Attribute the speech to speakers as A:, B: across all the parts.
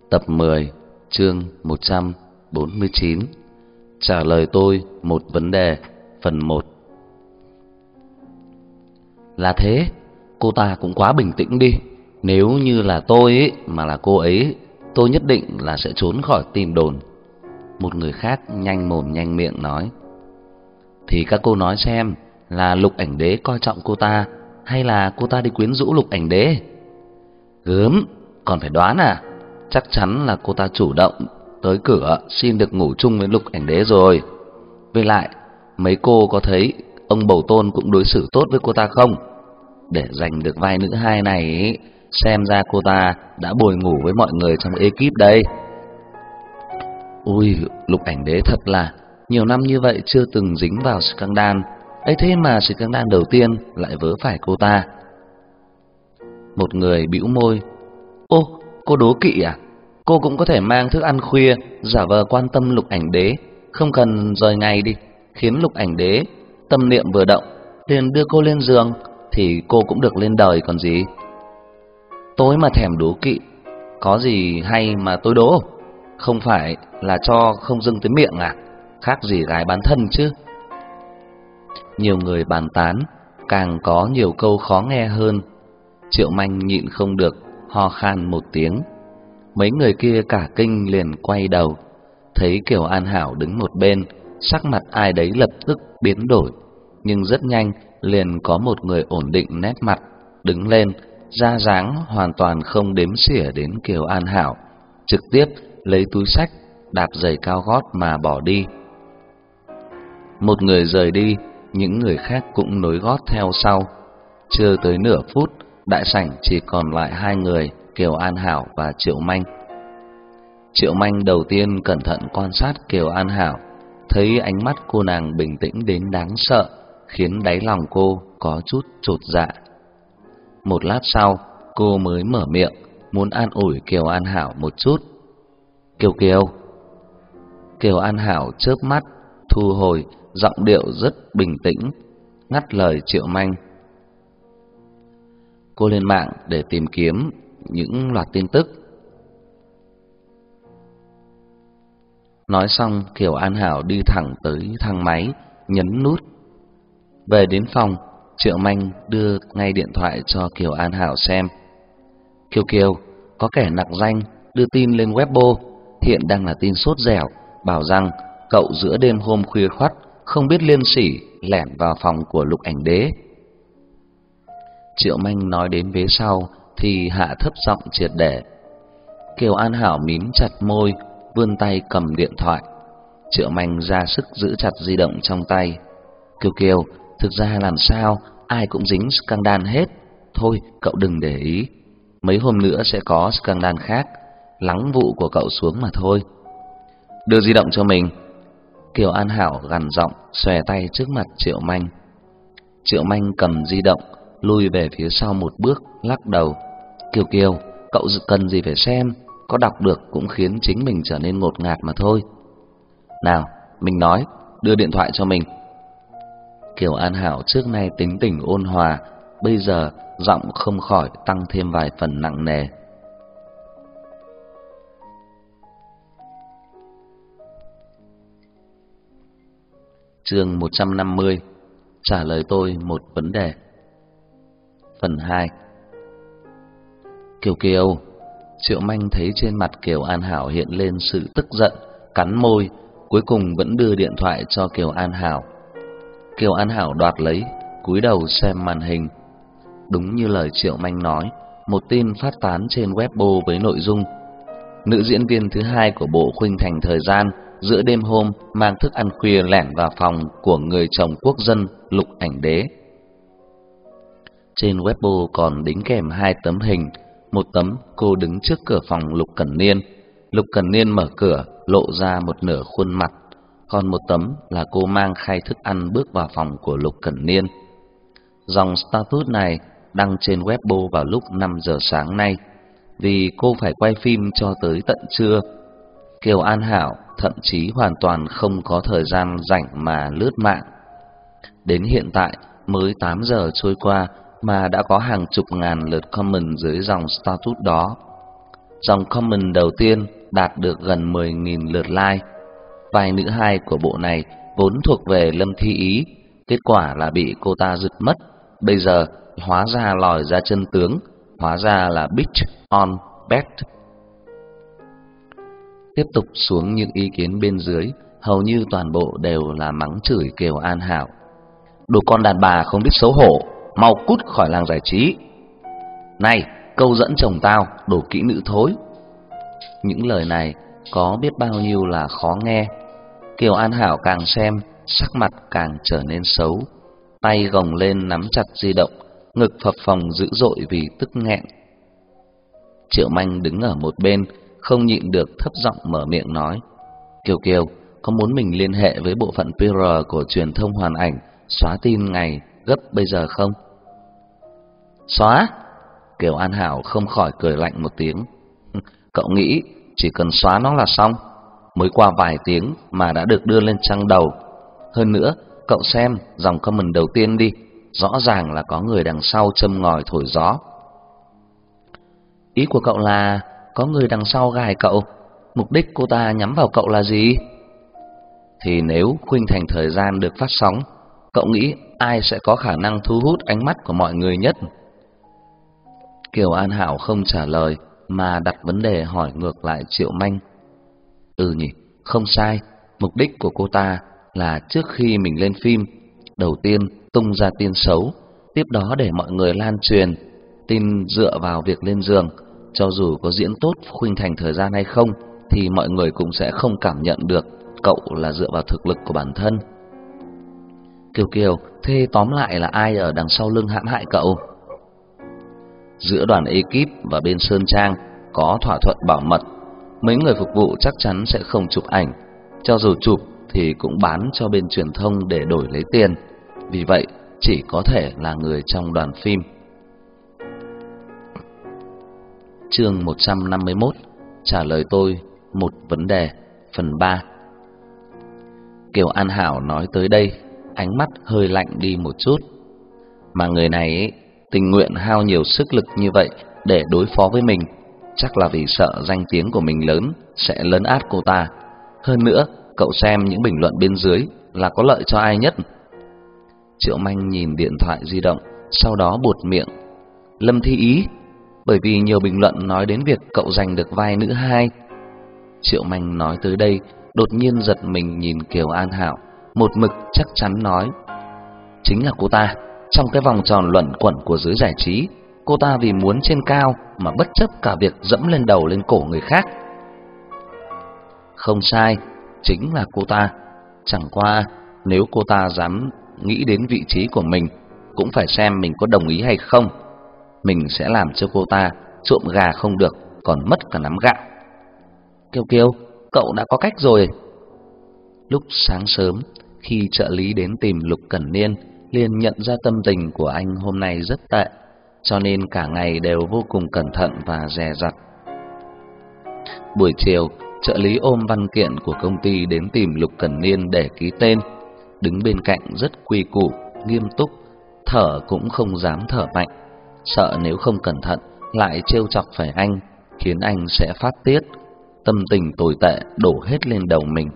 A: Tập 10, chương 149. Trả lời tôi một vấn đề, phần 1. Là thế, cô ta cũng quá bình tĩnh đi. Nếu như là tôi ấy, mà là cô ấy, tôi nhất định là sẽ trốn khỏi tin đồn. Một người khác nhanh mồm nhanh miệng nói. Thì các cô nói xem, là Lục Ảnh Đế coi trọng cô ta, hay là cô ta đi quyến rũ Lục Ảnh Đế? Gớm, còn phải đoán à? Chắc chắn là cô ta chủ động tới cửa xin được ngủ chung với Lục Ảnh Đế rồi. Với lại, mấy cô có thấy ông Bầu Tôn cũng đối xử tốt với cô ta không? Để giành được vai nữ hai này ấy, xem ra cô ta đã bồi ngủ với mọi người trong ekip đây. Ui, Lục Ảnh Đế thật là nhiều năm như vậy chưa từng dính vào scandal, ấy thế mà scandal đầu tiên lại vớ phải cô ta. Một người bĩu môi. Ô, cô đố kỵ à? Cô cũng có thể mang thức ăn khuya, giả vờ quan tâm Lục Ảnh Đế, không cần rời ngày đi, khiến Lục Ảnh Đế tâm niệm vừa động, liền đưa cô lên giường, thì cô cũng được lên đời còn gì. Tôi mà thèm đố kỵ, có gì hay mà tôi đố? Không phải là cho không dưng tới miệng à? Khác gì gái bán thân chứ. Nhiều người bàn tán, càng có nhiều câu khó nghe hơn. Triệu Manh nhịn không được, ho khan một tiếng. Mấy người kia cả kinh liền quay đầu, thấy Kiều An Hảo đứng một bên, sắc mặt ai đấy lập tức biến đổi, nhưng rất nhanh liền có một người ổn định nét mặt, đứng lên, ra dáng hoàn toàn không đếm xỉa đến Kiều An Hảo, trực tiếp lấy túi xách, đạp giày cao gót mà bỏ đi. Một người rời đi, những người khác cũng nối gót theo sau. Chưa tới nửa phút, đại sảnh chỉ còn lại hai người, Kiều An Hảo và Triệu Manh. Triệu Manh đầu tiên cẩn thận quan sát Kiều An Hảo, thấy ánh mắt cô nàng bình tĩnh đến đáng sợ, khiến đáy lòng cô có chút chột dạ. Một lát sau, cô mới mở miệng, muốn an ủi Kiều An Hảo một chút. Kiều Kiều. Kiều An Hảo chớp mắt, thu hồi, giọng điệu rất bình tĩnh, ngắt lời Triệu Manh. Cô lên mạng để tìm kiếm những loạt tin tức. Nói xong, Kiều An Hảo đi thẳng tới thang máy, nhấn nút. Về đến phòng, Triệu Manh đưa ngay điện thoại cho Kiều An Hảo xem. Kiều Kiều, có kẻ nặc danh đưa tin lên Weibo, hiện đang là tin sốt dẻo, bảo rằng cậu giữa đêm hôm khuya khoắt không biết liêm sỉ lẻn vào phòng của Lục Ảnh Đế. Triệu Manh nói đến vế sau thì hạ thấp giọng triệt để. Kiều An Hảo mím chặt môi, vươn tay cầm điện thoại. Triệu Manh ra sức giữ chặt di động trong tay. Kiều Kiều, thực ra làm sao ai cũng dính scandal hết. Thôi cậu đừng để ý, mấy hôm nữa sẽ có scandal khác, lắng vụ của cậu xuống mà thôi. Đưa di động cho mình. Kiều An Hảo gằn giọng, xòe tay trước mặt Triệu Manh. Triệu Manh cầm di động, lùi về phía sau một bước, lắc đầu. Kiều Kiều, cậu cần gì phải xem, có đọc được cũng khiến chính mình trở nên ngột ngạt mà thôi. Nào, mình nói, đưa điện thoại cho mình. Kiều An Hảo trước nay tính tình ôn hòa, bây giờ giọng không khỏi tăng thêm vài phần nặng nề. Chương 150. Trả lời tôi một vấn đề, phần 2. Kiều Kiều. Triệu Manh thấy trên mặt Kiều An Hảo hiện lên sự tức giận, cắn môi, cuối cùng vẫn đưa điện thoại cho Kiều An Hảo. Kiều An Hảo đoạt lấy, cúi đầu xem màn hình. Đúng như lời Triệu Manh nói, một tin phát tán trên Weibo với nội dung: nữ diễn viên thứ hai của bộ khuynh thành thời gian giữa đêm hôm mang thức ăn khuya lẻn vào phòng của người chồng quốc dân Lục Ảnh Đế. Trên Weibo còn đính kèm hai tấm hình, một tấm cô đứng trước cửa phòng Lục Cẩn Niên, Lục Cẩn Niên mở cửa lộ ra một nửa khuôn mặt, còn một tấm là cô mang khay thức ăn bước vào phòng của Lục Cẩn Niên. Dòng status này đăng trên Weibo vào lúc 5 giờ sáng nay, vì cô phải quay phim cho tới tận trưa. Kiều An Hảo thậm chí hoàn toàn không có thời gian rảnh mà lướt mạng. Đến hiện tại mới 8 giờ trôi qua mà đã có hàng chục ngàn lượt comment dưới dòng status đó. Dòng comment đầu tiên đạt được gần 10.000 lượt like. Vai nữ hai của bộ này vốn thuộc về Lâm Thi Ý, kết quả là bị cô ta giật mất. Bây giờ hóa ra lòi ra chân tướng, hóa ra là bitch on bed. Tiếp tục xuống những ý kiến bên dưới, hầu như toàn bộ đều là mắng chửi Kiều An Hảo. Đồ con đàn bà không biết xấu hổ, mau cút khỏi làng giải trí. Này, câu dẫn chồng tao, đồ kỹ nữ thối. Những lời này có biết bao nhiêu là khó nghe. Kiều An Hảo càng xem, sắc mặt càng trở nên xấu, tay gồng lên nắm chặt di động, ngực phập phồng dữ dội vì tức nghẹn. Triệu Manh đứng ở một bên, không nhịn được thấp giọng mở miệng nói: Kiều Kiều, có muốn mình liên hệ với bộ phận PR của truyền thông Hoàn Ảnh xóa tin ngày gấp bây giờ không? Xóa? Kiều An Hảo không khỏi cười lạnh một tiếng. Cậu nghĩ chỉ cần xóa nó là xong? Mới qua vài tiếng mà đã được đưa lên trang đầu. Hơn nữa, cậu xem dòng comment đầu tiên đi, rõ ràng là có người đằng sau châm ngòi thổi gió. Ý của cậu là có người đằng sau gài cậu? Mục đích cô ta nhắm vào cậu là gì? Thì nếu khuynh thành thời gian được phát sóng, cậu nghĩ ai sẽ có khả năng thu hút ánh mắt của mọi người nhất? Kiều An Hảo không trả lời mà đặt vấn đề hỏi ngược lại Triệu Manh. Ừ nhỉ, không sai. Mục đích của cô ta là trước khi mình lên phim, đầu tiên tung ra tin xấu, tiếp đó để mọi người lan truyền tin dựa vào việc lên giường. Cho dù có diễn tốt khuynh thành thời gian hay không thì mọi người cũng sẽ không cảm nhận được cậu là dựa vào thực lực của bản thân. Kiều Kiều, thế tóm lại là ai ở đằng sau lưng hãm hại cậu? Giữa đoàn ekip và bên Sơn Trang có thỏa thuận bảo mật, mấy người phục vụ chắc chắn sẽ không chụp ảnh, cho dù chụp thì cũng bán cho bên truyền thông để đổi lấy tiền. Vì vậy chỉ có thể là người trong đoàn phim. Chương 151, trả lời tôi một vấn đề, phần 3. Kiều An Hảo nói tới đây, ánh mắt hơi lạnh đi một chút. Mà người này ấy, tình nguyện hao nhiều sức lực như vậy để đối phó với mình, chắc là vì sợ danh tiếng của mình lớn sẽ lấn át cô ta. Hơn nữa, cậu xem những bình luận bên dưới là có lợi cho ai nhất? Triệu Manh nhìn điện thoại di động, sau đó buột miệng: Lâm Thi Ý, bởi vì nhiều bình luận nói đến việc cậu giành được vai nữ hai. Triệu Manh nói tới đây, đột nhiên giật mình nhìn Kiều An Hảo, một mực chắc chắn nói: chính là cô ta. Trong cái vòng tròn luẩn quẩn của giới giải trí, cô ta vì muốn trên cao mà bất chấp cả việc dẫm lên đầu lên cổ người khác. Không sai, chính là cô ta. Chẳng qua nếu cô ta dám nghĩ đến vị trí của mình, cũng phải xem mình có đồng ý hay không. Mình sẽ làm cho cô ta trộm gà không được, còn mất cả nắm gạo. Kiều Kiều, cậu đã có cách rồi. Lúc sáng sớm, khi trợ lý đến tìm Lục Cẩn Niên, liền nhận ra tâm tình của anh hôm nay rất tệ, cho nên cả ngày đều vô cùng cẩn thận và dè dặt. Buổi chiều, trợ lý ôm văn kiện của công ty đến tìm Lục Cẩn Niên để ký tên, đứng bên cạnh rất quy củ, nghiêm túc, thở cũng không dám thở mạnh, sợ nếu không cẩn thận lại trêu chọc phải anh, khiến anh sẽ phát tiết, tâm tình tồi tệ đổ hết lên đầu mình.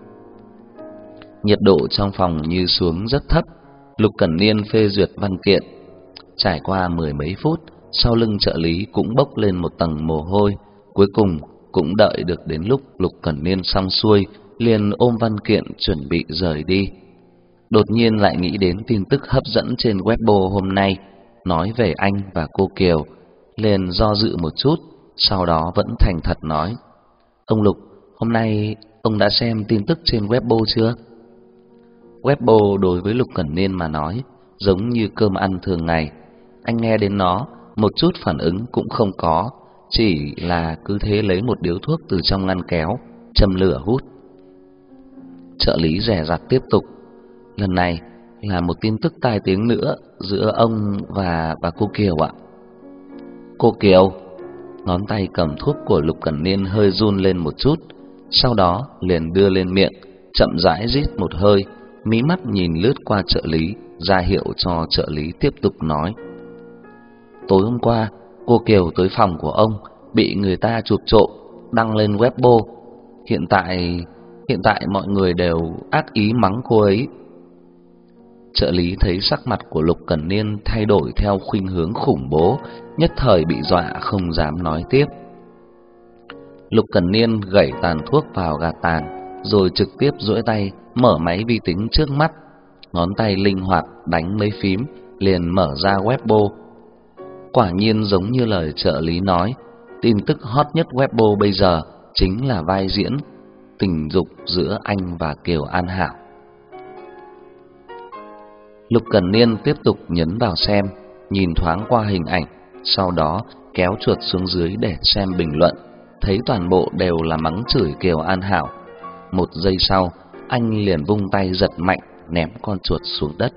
A: Nhiệt độ trong phòng như xuống rất thấp. Lục Cẩn Niên phê duyệt văn kiện. Trải qua mười mấy phút, sau lưng trợ lý cũng bốc lên một tầng mồ hôi. Cuối cùng cũng đợi được đến lúc Lục Cẩn Niên xong xuôi, liền ôm văn kiện chuẩn bị rời đi. Đột nhiên lại nghĩ đến tin tức hấp dẫn trên Weibo hôm nay, nói về anh và cô Kiều, liền do dự một chút, sau đó vẫn thành thật nói: Ông Lục, hôm nay ông đã xem tin tức trên Weibo chưa? Weibo đối với Lục Cẩn Niên mà nói giống như cơm ăn thường ngày. Anh nghe đến nó, một chút phản ứng cũng không có, chỉ là cứ thế lấy một điếu thuốc từ trong ngăn kéo, châm lửa hút. Trợ lý dè dặt tiếp tục: lần này là một tin tức tai tiếng nữa giữa ông và cô Kiều ạ. Cô Kiều? Ngón tay cầm thuốc của Lục Cẩn Niên hơi run lên một chút, sau đó liền đưa lên miệng, chậm rãi rít một hơi, mí mắt nhìn lướt qua trợ lý, ra hiệu cho trợ lý tiếp tục nói. Tối hôm qua, cô Kiều tới phòng của ông, bị người ta chụp trộm đăng lên Weibo. Hiện tại mọi người đều ác ý mắng cô ấy. Trợ lý thấy sắc mặt của Lục Cẩn Niên thay đổi theo khuynh hướng khủng bố, nhất thời bị dọa không dám nói tiếp. Lục Cẩn Niên gẩy tàn thuốc vào gạt tàn, rồi trực tiếp duỗi tay mở máy vi tính trước mắt, ngón tay linh hoạt đánh mấy phím liền mở ra Weibo. Quả nhiên giống như lời trợ lý nói, tin tức hot nhất Weibo bây giờ chính là vai diễn tình dục giữa anh và Kiều An Hảo. Lục Cẩn Niên tiếp tục nhấn vào xem, nhìn thoáng qua hình ảnh, sau đó kéo chuột xuống dưới để xem bình luận, thấy toàn bộ đều là mắng chửi Kiều An Hảo. Một giây sau, anh liền vung tay giật mạnh, ném con chuột xuống đất.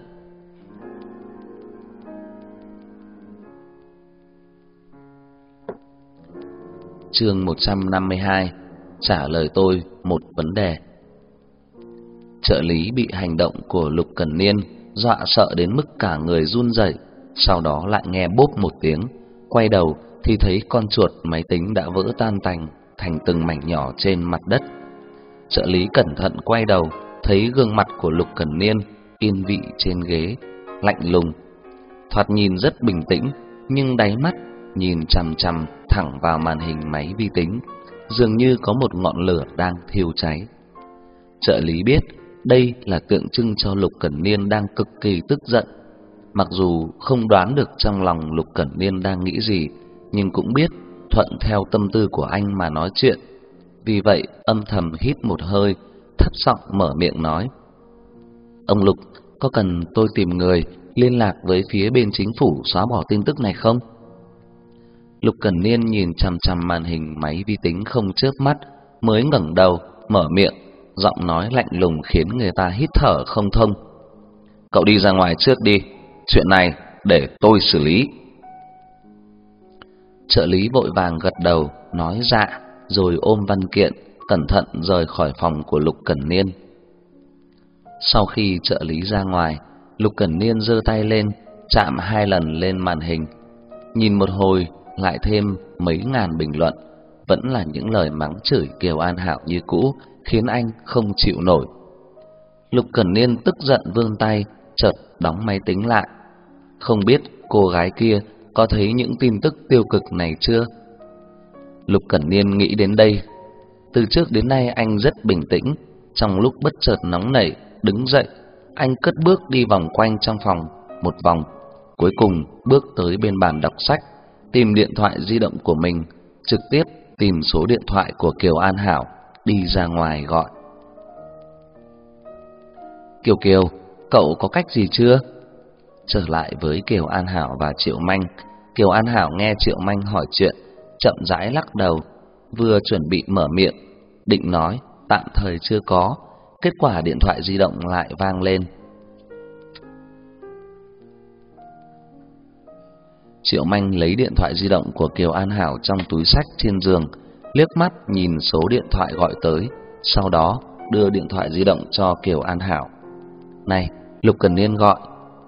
A: Chương 152: Trả lời tôi một vấn đề. Trợ lý bị hành động của Lục Cẩn Niên dọa sợ đến mức cả người run rẩy, sau đó lại nghe bốp một tiếng, quay đầu thì thấy con chuột máy tính đã vỡ tan tành thành từng mảnh nhỏ trên mặt đất. Trợ lý cẩn thận quay đầu, thấy gương mặt của Lục Cẩn Niên yên vị trên ghế, lạnh lùng, thoạt nhìn rất bình tĩnh, nhưng đáy mắt nhìn chằm chằm thẳng vào màn hình máy vi tính, dường như có một ngọn lửa đang thiêu cháy. Trợ lý biết đây là tượng trưng cho Lục Cẩn Niên đang cực kỳ tức giận. Mặc dù không đoán được trong lòng Lục Cẩn Niên đang nghĩ gì, nhưng cũng biết thuận theo tâm tư của anh mà nói chuyện. Vì vậy âm thầm hít một hơi, thấp giọng mở miệng nói: "Ông Lục, có cần tôi tìm người liên lạc với phía bên chính phủ xóa bỏ tin tức này không?" Lục Cẩn Niên nhìn chằm chằm màn hình máy vi tính không chớp mắt, mới ngẩng đầu mở miệng, giọng nói lạnh lùng khiến người ta hít thở không thông: "Cậu đi ra ngoài trước đi, chuyện này để tôi xử lý." Trợ lý vội vàng gật đầu nói dạ, rồi ôm văn kiện cẩn thận rời khỏi phòng của Lục Cẩn Niên. Sau khi trợ lý ra ngoài, Lục Cẩn Niên giơ tay lên chạm 2 lần lên màn hình, nhìn một hồi lại thêm mấy ngàn bình luận, vẫn là những lời mắng chửi Kiều An Hảo như cũ, khiến anh không chịu nổi. Lục Cẩn Niên tức giận vươn tay, chợt đóng máy tính lại. Không biết cô gái kia có thấy những tin tức tiêu cực này chưa? Lục Cẩn Niên nghĩ đến đây. Từ trước đến nay anh rất bình tĩnh, trong lúc bất chợt nóng nảy, đứng dậy, anh cất bước đi vòng quanh trong phòng một vòng, cuối cùng bước tới bên bàn đọc sách, tìm điện thoại di động của mình, trực tiếp tìm số điện thoại của Kiều An Hảo, đi ra ngoài gọi: "Kiều Kiều, cậu có cách gì chưa?" Trở lại với Kiều An Hảo và Triệu Manh, Kiều An Hảo nghe Triệu Manh hỏi chuyện, chậm rãi lắc đầu, vừa chuẩn bị mở miệng, định nói tạm thời chưa có, kết quả điện thoại di động lại vang lên. Triệu Manh lấy điện thoại di động của Kiều An Hảo trong túi xách trên giường, liếc mắt nhìn số điện thoại gọi tới, sau đó đưa điện thoại di động cho Kiều An Hảo. "Này, Lục Cẩn Niên gọi."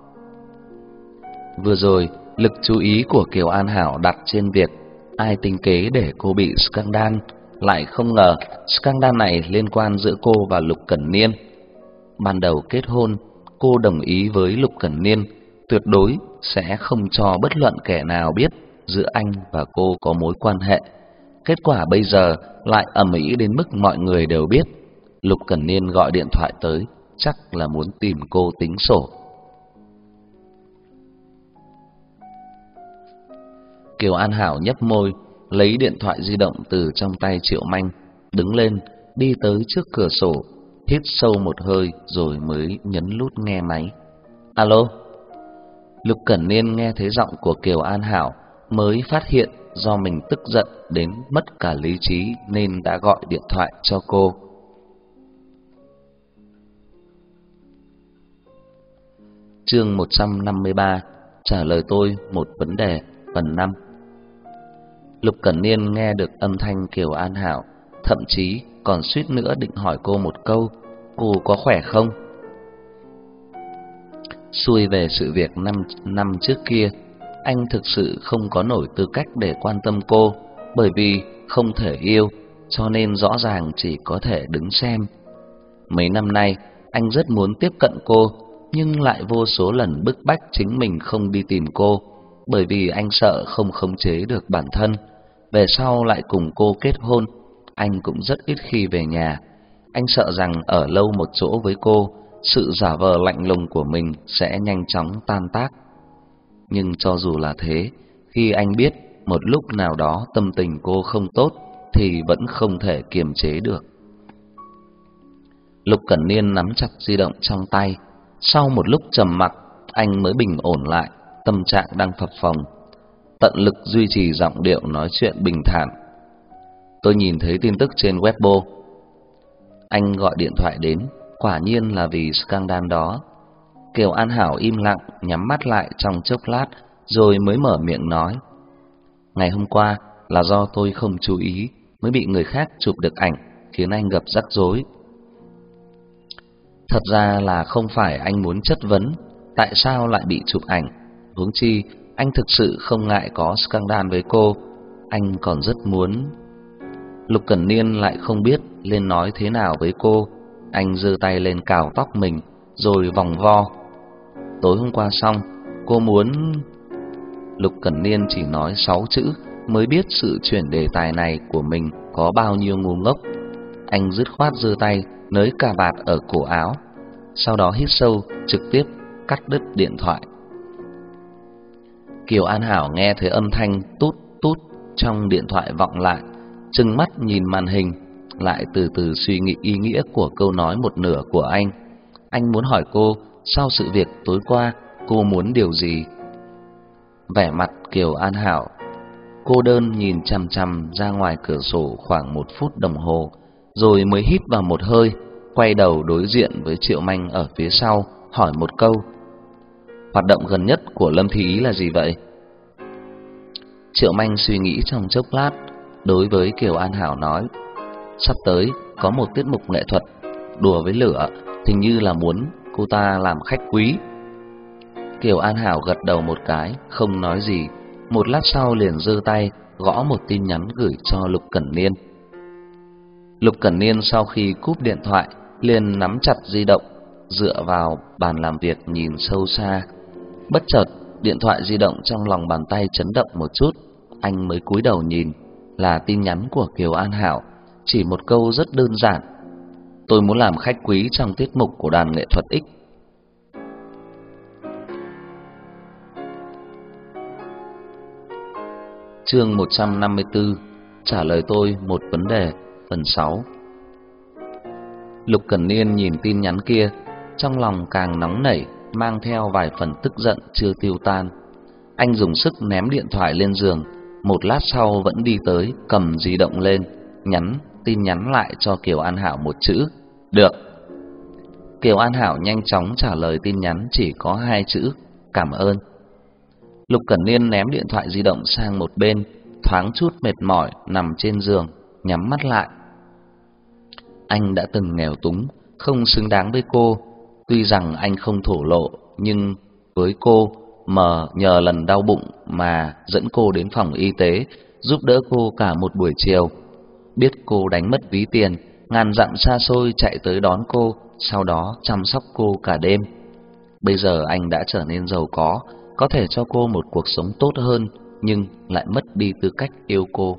A: Vừa rồi, lực chú ý của Kiều An Hảo đặt trên việc ai tính kế để cô bị scandal, lại không ngờ scandal này liên quan giữa cô và Lục Cẩn Niên. Ban đầu kết hôn, cô đồng ý với Lục Cẩn Niên tuyệt đối sẽ không cho bất luận kẻ nào biết giữa anh và cô có mối quan hệ. Kết quả bây giờ lại ầm ĩ đến mức mọi người đều biết. Lục Cẩn Niên gọi điện thoại tới, chắc là muốn tìm cô tính sổ. Kiều An Hảo nhếch môi, lấy điện thoại di động từ trong tay Triệu Manh, đứng lên, đi tới trước cửa sổ, hít sâu một hơi rồi mới nhấn nút nghe máy. "Alo." Lục Cẩn Niên nghe thấy giọng của Kiều An Hảo, mới phát hiện do mình tức giận đến mất cả lý trí nên đã gọi điện thoại cho cô. Chương 153: Trả lời tôi một vấn đề, phần 5. Lục Cẩn Niên nghe được âm thanh Kiều An Hảo, thậm chí còn suýt nữa định hỏi cô một câu: "Cô có khỏe không?" Xuôi về sự việc 5 năm trước kia, anh thực sự không có nổi tư cách để quan tâm cô. bởi vì không thể yêu, cho nên rõ ràng chỉ có thể đứng xem. Mấy năm nay, anh rất muốn tiếp cận cô, nhưng lại vô số lần bức bách chính mình không đi tìm cô, bởi vì anh sợ không khống chế được bản thân. Về sau lại cùng cô kết hôn, anh cũng rất ít khi về nhà. Anh sợ rằng ở lâu một chỗ với cô, sự giả vờ lạnh lùng của mình sẽ nhanh chóng tan tác. Nhưng cho dù là thế, khi anh biết một lúc nào đó tâm tình cô không tốt thì vẫn không thể kiềm chế được. Lục Cẩn Niên nắm chặt di động trong tay. Sau một lúc trầm mặc, anh mới bình ổn lại tâm trạng đang phập phồng, tận lực duy trì giọng điệu nói chuyện bình thản. Tôi nhìn thấy tin tức trên Weibo. Anh gọi điện thoại đến, quả nhiên là vì scandal đó. Kiều An Hảo im lặng, nhắm mắt lại trong chốc lát, rồi mới mở miệng nói. Ngày hôm qua là do tôi không chú ý, mới bị người khác chụp được ảnh, khiến anh gặp rắc rối. Thật ra là không phải anh muốn chất vấn tại sao lại bị chụp ảnh, huống chi anh thực sự không ngại có scandal với cô, anh còn rất muốn. Lục Cẩn Niên lại không biết nên nói thế nào với cô, anh giơ tay lên cào tóc mình rồi vòng vo. Tối hôm qua xong, cô muốn... Lục Cẩn Niên chỉ nói 6 chữ mới biết sự chuyển đề tài này của mình có bao nhiêu ngu ngốc. Anh dứt khoát giơ tay nới cà vạt ở cổ áo, sau đó hít sâu, trực tiếp cắt đứt điện thoại. Kiều An Hảo nghe thấy âm thanh tút tút trong điện thoại vọng lại, trừng mắt nhìn màn hình, lại từ từ suy nghĩ ý nghĩa của câu nói một nửa của anh. Anh muốn hỏi cô, sau sự việc tối qua, cô muốn điều gì? Vẻ mặt Kiều An Hảo cô đơn nhìn chằm chằm ra ngoài cửa sổ khoảng 1 phút đồng hồ, rồi mới hít vào một hơi, quay đầu đối diện với Triệu Manh ở phía sau, hỏi một câu. Hoạt động gần nhất của Lâm Thị Ý là gì vậy? Triệu Manh suy nghĩ trong chốc lát, đối với Kiều An Hảo nói. Sắp tới có một tiết mục nghệ thuật, đùa với lửa, hình như là muốn cô ta làm khách quý. Kiều An Hảo gật đầu một cái, không nói gì. Một lát sau liền giơ tay gõ một tin nhắn gửi cho Lục Cẩn Niên. Lục Cẩn Niên sau khi cúp điện thoại liền nắm chặt di động, dựa vào bàn làm việc nhìn sâu xa. Bất chợt điện thoại di động trong lòng bàn tay chấn động một chút, anh mới cúi đầu nhìn, là tin nhắn của Kiều An Hảo, chỉ một câu rất đơn giản. Tôi muốn làm khách quý trong tiết mục của đoàn nghệ thuật X. Chương 154, trả lời tôi một vấn đề, phần 6. Lục Cẩn Niên nhìn tin nhắn kia, trong lòng càng nóng nảy, mang theo vài phần tức giận chưa tiêu tan. Anh dùng sức ném điện thoại lên giường, một lát sau vẫn đi tới, cầm di động lên, nhắn tin nhắn lại cho Kiều An Hảo một chữ, được. Kiều An Hảo nhanh chóng trả lời tin nhắn chỉ có 2 chữ, cảm ơn. Lục Cẩn Niên ném điện thoại di động sang một bên, thoáng chút mệt mỏi nằm trên giường, nhắm mắt lại. Anh đã từng nghèo túng, không xứng đáng với cô. Tuy rằng anh không thổ lộ, nhưng với cô mà nhờ lần đau bụng mà dẫn cô đến phòng y tế, giúp đỡ cô cả một buổi chiều. Biết cô đánh mất ví tiền, ngàn dặm xa xôi chạy tới đón cô, sau đó chăm sóc cô cả đêm. Bây giờ anh đã trở nên giàu có thể cho cô một cuộc sống tốt hơn, nhưng lại mất đi tư cách yêu cô.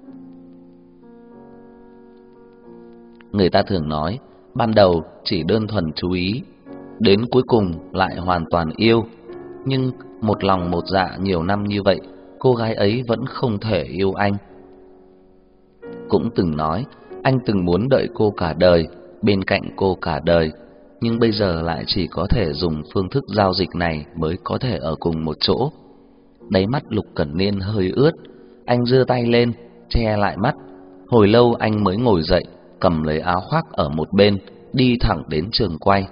A: Người ta thường nói, ban đầu chỉ đơn thuần chú ý, đến cuối cùng lại hoàn toàn yêu. Nhưng một lòng một dạ nhiều năm như vậy, cô gái ấy vẫn không thể yêu anh. Cũng từng nói, anh từng muốn đợi cô cả đời, bên cạnh cô cả đời, nhưng bây giờ lại chỉ có thể dùng phương thức giao dịch này mới có thể ở cùng một chỗ. Đáy mắt Lục Cẩn Niên hơi ướt, anh giơ tay lên, che lại mắt. Hồi lâu anh mới ngồi dậy, cầm lấy áo khoác ở một bên, đi thẳng đến trường quay.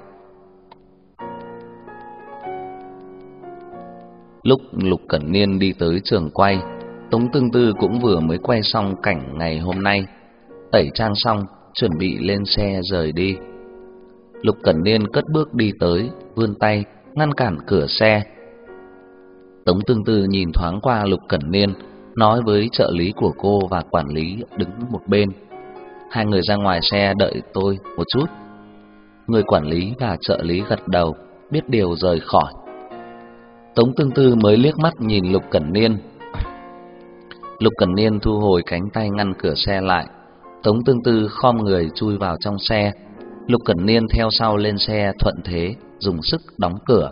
A: Lúc Lục Cẩn Niên đi tới trường quay, Tống Tương Tư cũng vừa mới quay xong cảnh ngày hôm nay, tẩy trang xong, chuẩn bị lên xe rời đi. Lục Cẩn Niên cất bước đi tới, vươn tay ngăn cản cửa xe. Tống Tương Tư nhìn thoáng qua Lục Cẩn Niên, nói với trợ lý của cô và quản lý đứng một bên. Hai người ra ngoài xe đợi tôi một chút. Người quản lý và trợ lý gật đầu, biết điều rời khỏi. Tống Tương Tư mới liếc mắt nhìn Lục Cẩn Niên. Lục Cẩn Niên thu hồi cánh tay ngăn cửa xe lại. Tống Tương Tư khom người chui vào trong xe. Lục Cẩn Niên theo sau lên xe thuận thế, dùng sức đóng cửa.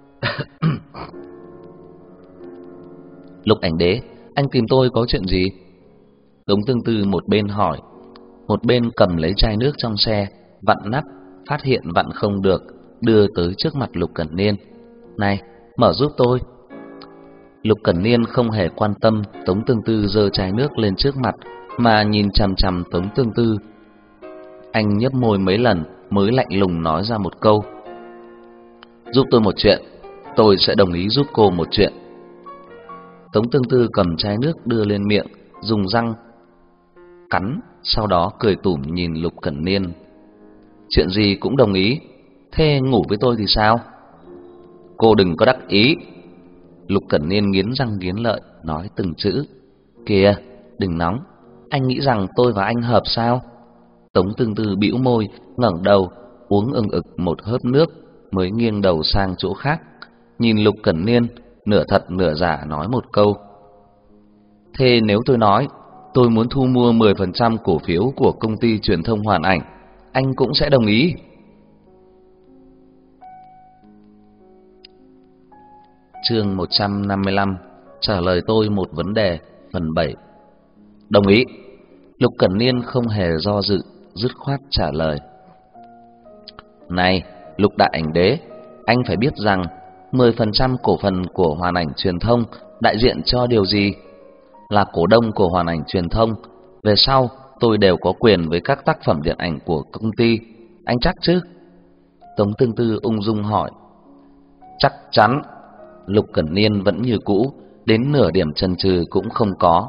A: Lục Ảnh Đế, anh tìm tôi có chuyện gì? Tống Tương Tư một bên hỏi, một bên cầm lấy chai nước trong xe, vặn nắp, phát hiện vặn không được, đưa tới trước mặt Lục Cẩn Niên. Này, mở giúp tôi. Lục Cẩn Niên không hề quan tâm Tống Tương Tư giơ chai nước lên trước mặt, mà nhìn chằm chằm Tống Tương Tư. Anh nhếch môi mấy lần mới lạnh lùng nói ra một câu: giúp tôi một chuyện, tôi sẽ đồng ý giúp cô một chuyện. Tống Tương Tư cầm chai nước đưa lên miệng, dùng răng cắn, sau đó cười tủm nhìn Lục Cẩn Niên. Chuyện gì cũng đồng ý, thế ngủ với tôi thì sao? Cô đừng có đắc ý. Lục Cẩn Niên nghiến răng nghiến lợi nói từng chữ. Kìa, đừng nóng, anh nghĩ rằng tôi và anh hợp sao? Tống Tương Tư bĩu môi, ngẩng đầu, uống ừng ực một hớp nước, mới nghiêng đầu sang chỗ khác, nhìn Lục Cẩn Niên, nửa thật nửa giả nói một câu. Thế nếu tôi nói tôi muốn thu mua 10% cổ phiếu của công ty truyền thông Hoàn Ảnh, anh cũng sẽ đồng ý? Chương 155, trả lời tôi một vấn đề, phần 7. Đồng ý. Lục Cẩn Niên không hề do dự, dứt khoát trả lời. Này, Lục Đại Ảnh Đế, anh phải biết rằng 10% cổ phần của Hoàn Ảnh Truyền thông đại diện cho điều gì? Là cổ đông của Hoàn Ảnh Truyền thông, về sau tôi đều có quyền với các tác phẩm điện ảnh của công ty, anh chắc chứ? Tống Tương Tư ung dung hỏi. Chắc chắn. Lục Cẩn Niên vẫn như cũ, đến nửa điểm chần chừ cũng không có.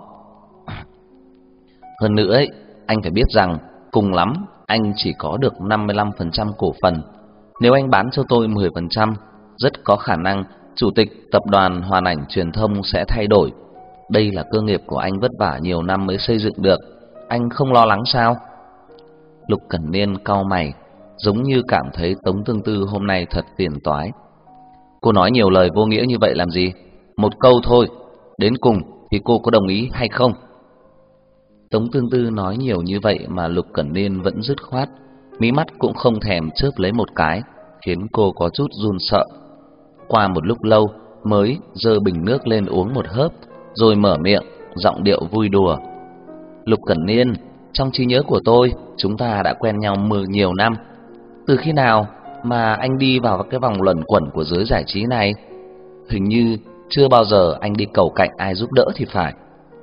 A: Hơn nữa ấy, anh phải biết rằng cùng lắm anh chỉ có được 55% cổ phần. Nếu anh bán cho tôi 10%, rất có khả năng chủ tịch tập đoàn Hoàn Ảnh Truyền thông sẽ thay đổi. Đây là cơ nghiệp của anh vất vả nhiều năm mới xây dựng được, anh không lo lắng sao? Lục Cẩn Niên cau mày, giống như cảm thấy Tống Tương Tư hôm nay thật phiền toái. Cô nói nhiều lời vô nghĩa như vậy làm gì? Một câu thôi, đến cùng thì cô có đồng ý hay không? Tống Tương Tư nói nhiều như vậy mà Lục Cẩn Niên vẫn dứt khoát, mí mắt cũng không thèm chớp lấy một cái, khiến cô có chút run sợ. Qua một lúc lâu mới giơ bình nước lên uống một hớp, rồi mở miệng, giọng điệu vui đùa. Lục Cẩn Niên, trong trí nhớ của tôi, chúng ta đã quen nhau nhiều năm. Từ khi nào mà anh đi vào cái vòng luẩn quẩn của giới giải trí này? Hình như chưa bao giờ anh đi cầu cạnh ai giúp đỡ thì phải.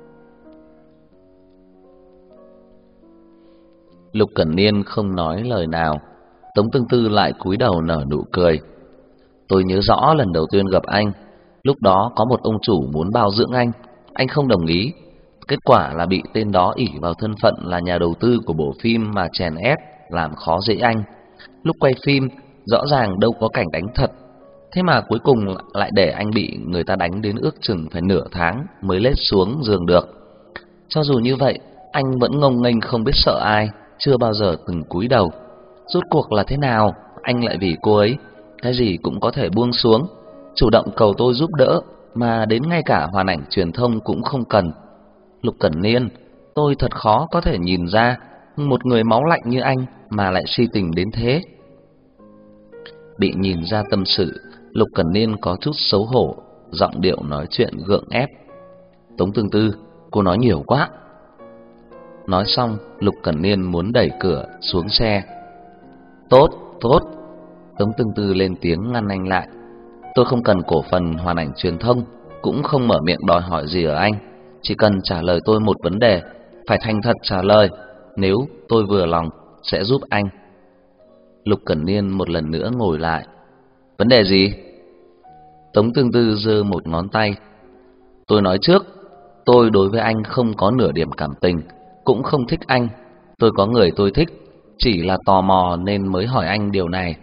A: Lục Cẩn Niên không nói lời nào. Tống Tương Tư lại cúi đầu nở nụ cười. Tôi nhớ rõ lần đầu tiên gặp anh, lúc đó có một ông chủ muốn bao dưỡng anh không đồng ý. Kết quả là bị tên đó ỷ vào thân phận là nhà đầu tư của bộ phim mà chèn ép, làm khó dễ anh. Lúc quay phim, rõ ràng đâu có cảnh đánh thật, thế mà cuối cùng lại để anh bị người ta đánh đến ước chừng phải nửa tháng mới lết xuống giường được. Cho dù như vậy, anh vẫn ngông nghênh không biết sợ ai, chưa bao giờ từng cúi đầu. Rốt cuộc là thế nào, anh lại vì cô ấy cái gì cũng có thể buông xuống, chủ động cầu tôi giúp đỡ, mà đến ngay cả Hoàn Ảnh Truyền thông cũng không cần. Lục Cẩn Niên, tôi thật khó có thể nhìn ra một người máu lạnh như anh mà lại si tình đến thế. Bị nhìn ra tâm sự, Lục Cẩn Niên có chút xấu hổ, giọng điệu nói chuyện gượng ép. Tống Tương Tư, cô nói nhiều quá. Nói xong, Lục Cẩn Niên muốn đẩy cửa xuống xe. Tốt. Tống Tương Tư lên tiếng ngăn anh lại. Tôi không cần cổ phần Hoàn Ảnh Truyền thông, cũng không mở miệng đòi hỏi gì ở anh. Chỉ cần trả lời tôi một vấn đề, phải thành thật trả lời. Nếu tôi vừa lòng, sẽ giúp anh. Lục Cẩn Niên một lần nữa ngồi lại. Vấn đề gì? Tống Tương Tư giơ một ngón tay. Tôi nói trước, tôi đối với anh không có nửa điểm cảm tình, cũng không thích anh. Tôi có người tôi thích, chỉ là tò mò nên mới hỏi anh điều này.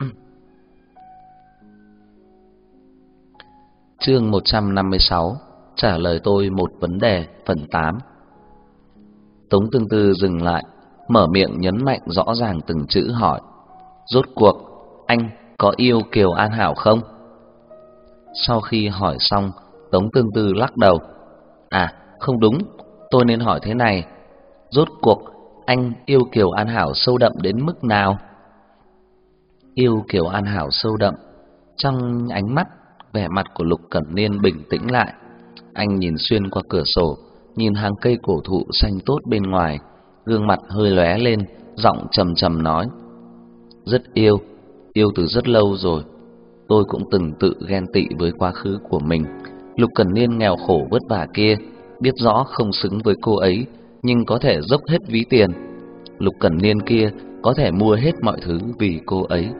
A: Chương 156, trả lời tôi một vấn đề phần 8. Tống Tương Tư dừng lại, mở miệng nhấn mạnh rõ ràng từng chữ hỏi: rốt cuộc anh có yêu Kiều An Hảo không? Sau khi hỏi xong, Tống Tương Tư lắc đầu: à, không đúng, tôi nên hỏi thế này: rốt cuộc anh yêu Kiều An Hảo sâu đậm đến mức nào? Yêu Kiều An Hảo sâu đậm. Trong ánh mắt, vẻ mặt của Lục Cẩn Niên bình tĩnh lại. Anh nhìn xuyên qua cửa sổ, nhìn hàng cây cổ thụ xanh tốt bên ngoài, gương mặt hơi lóe lên, giọng trầm trầm nói: rất yêu, yêu từ rất lâu rồi. Tôi cũng từng tự ghen tị với quá khứ của mình. Lục Cẩn Niên nghèo khổ vất vả kia, biết rõ không xứng với cô ấy, nhưng có thể dốc hết ví tiền. Lục Cẩn Niên kia có thể mua hết mọi thứ vì cô ấy.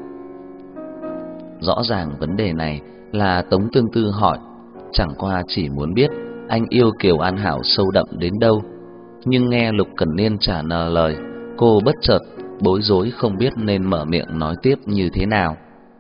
A: Rõ ràng vấn đề này là Tống Tương Tư hỏi, chẳng qua chỉ muốn biết anh yêu Kiều An Hảo sâu đậm đến đâu. Nhưng nghe Lục Cẩn Niên trả lời, cô bất chợt bối rối không biết nên mở miệng nói tiếp như thế nào.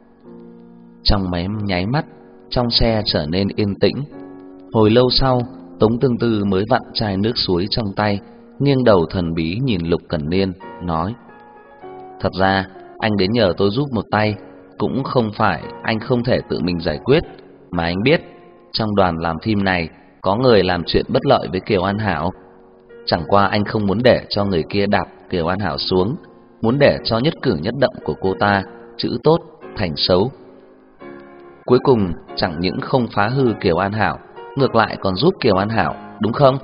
A: Trong nháy mắt, trong xe trở nên yên tĩnh. Hồi lâu sau, Tống Tương Tư mới vặn chai nước suối trong tay, nghiêng đầu thần bí nhìn Lục Cẩn Niên, nói: thật ra anh đến nhờ tôi giúp một tay, cũng không phải anh không thể tự mình giải quyết, mà anh biết trong đoàn làm phim này có người làm chuyện bất lợi với Kiều An Hảo. Chẳng qua anh không muốn để cho người kia đạp Kiều An Hảo xuống, muốn để cho nhất cử nhất động của cô ta chữ tốt thành xấu. Cuối cùng chẳng những không phá hư Kiều An Hảo, ngược lại còn giúp Kiều An Hảo, đúng không?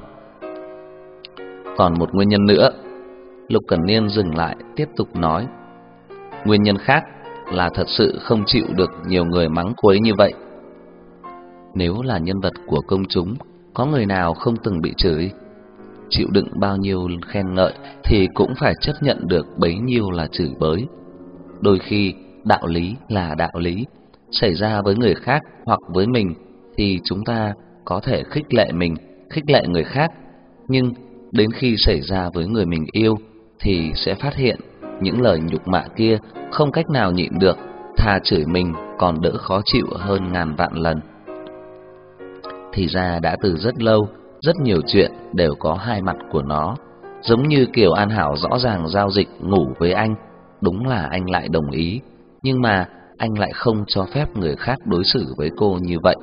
A: Còn một nguyên nhân nữa. Lục Cẩn Niên dừng lại tiếp tục nói: nguyên nhân khác là thật sự không chịu được nhiều người mắng cô ấy như vậy. Nếu là nhân vật của công chúng, có người nào không từng bị chửi? Chịu đựng bao nhiêu khen ngợi thì cũng phải chấp nhận được bấy nhiêu là chửi bới. Đôi khi đạo lý là đạo lý, xảy ra với người khác hoặc với mình thì chúng ta có thể khích lệ mình, khích lệ người khác. Nhưng đến khi xảy ra với người mình yêu thì sẽ phát hiện những lời nhục mạ kia không cách nào nhịn được, thà chửi mình còn đỡ khó chịu hơn ngàn vạn lần. Thì ra đã từ rất lâu, rất nhiều chuyện đều có hai mặt của nó. Giống như Kiều An Hảo rõ ràng giao dịch ngủ với anh, đúng là anh lại đồng ý, nhưng mà anh lại không cho phép người khác đối xử với cô như vậy.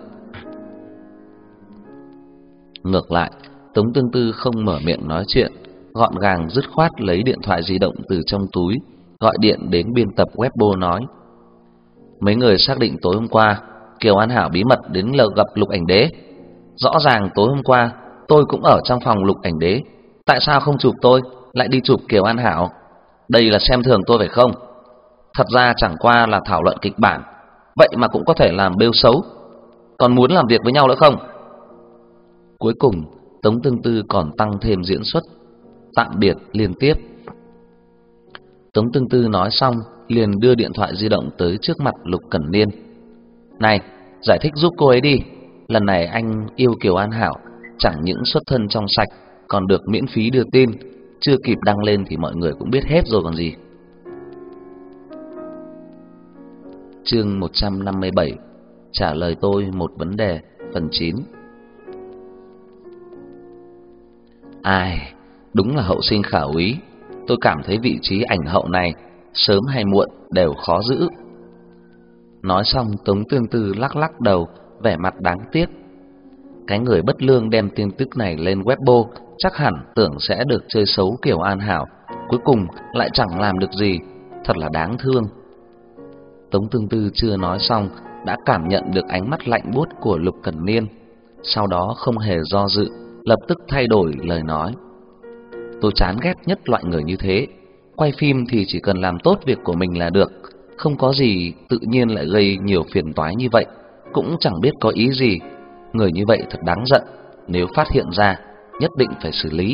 A: Ngược lại, Tống Tương Tư không mở miệng nói chuyện, gọn gàng dứt khoát lấy điện thoại di động từ trong túi, gọi điện đến biên tập Weibo nói: mấy người xác định tối hôm qua Kiều An Hảo bí mật đến lầu gặp Lục Ảnh Đế. Rõ ràng tối hôm qua tôi cũng ở trong phòng Lục Ảnh Đế, tại sao không chụp tôi, lại đi chụp Kiều An Hảo? Đây là xem thường tôi phải không? Thật ra chẳng qua là thảo luận kịch bản, vậy mà cũng có thể làm bêu xấu. Còn muốn làm việc với nhau nữa không? Cuối cùng Tống Tương Tư còn tăng thêm diễn xuất tạm biệt liên tiếp. Tống Tương Tư nói xong liền đưa điện thoại di động tới trước mặt Lục Cẩn Niên. Này, giải thích giúp cô ấy đi. Lần này anh yêu Kiều An Hảo, chẳng những xuất thân trong sạch, còn được miễn phí đưa tin. Chưa kịp đăng lên thì mọi người cũng biết hết rồi còn gì. Chương 157: trả lời tôi một vấn đề, phần 9. Ai, đúng là hậu sinh khả úy. Tôi cảm thấy vị trí ảnh hậu này sớm hay muộn đều khó giữ. Nói xong Tống Tương Tư lắc lắc đầu, vẻ mặt đáng tiếc. Cái người bất lương đem tin tức này lên Weibo chắc hẳn tưởng sẽ được chơi xấu Kiều An Hảo, cuối cùng lại chẳng làm được gì, thật là đáng thương. Tống Tương Tư chưa nói xong đã cảm nhận được ánh mắt lạnh buốt của Lục Cẩn Niên, sau đó không hề do dự, lập tức thay đổi lời nói. Tôi chán ghét nhất loại người như thế. Quay phim thì chỉ cần làm tốt việc của mình là được, không có gì tự nhiên lại gây nhiều phiền toái như vậy, cũng chẳng biết có ý gì. Người như vậy thật đáng giận, nếu phát hiện ra nhất định phải xử lý.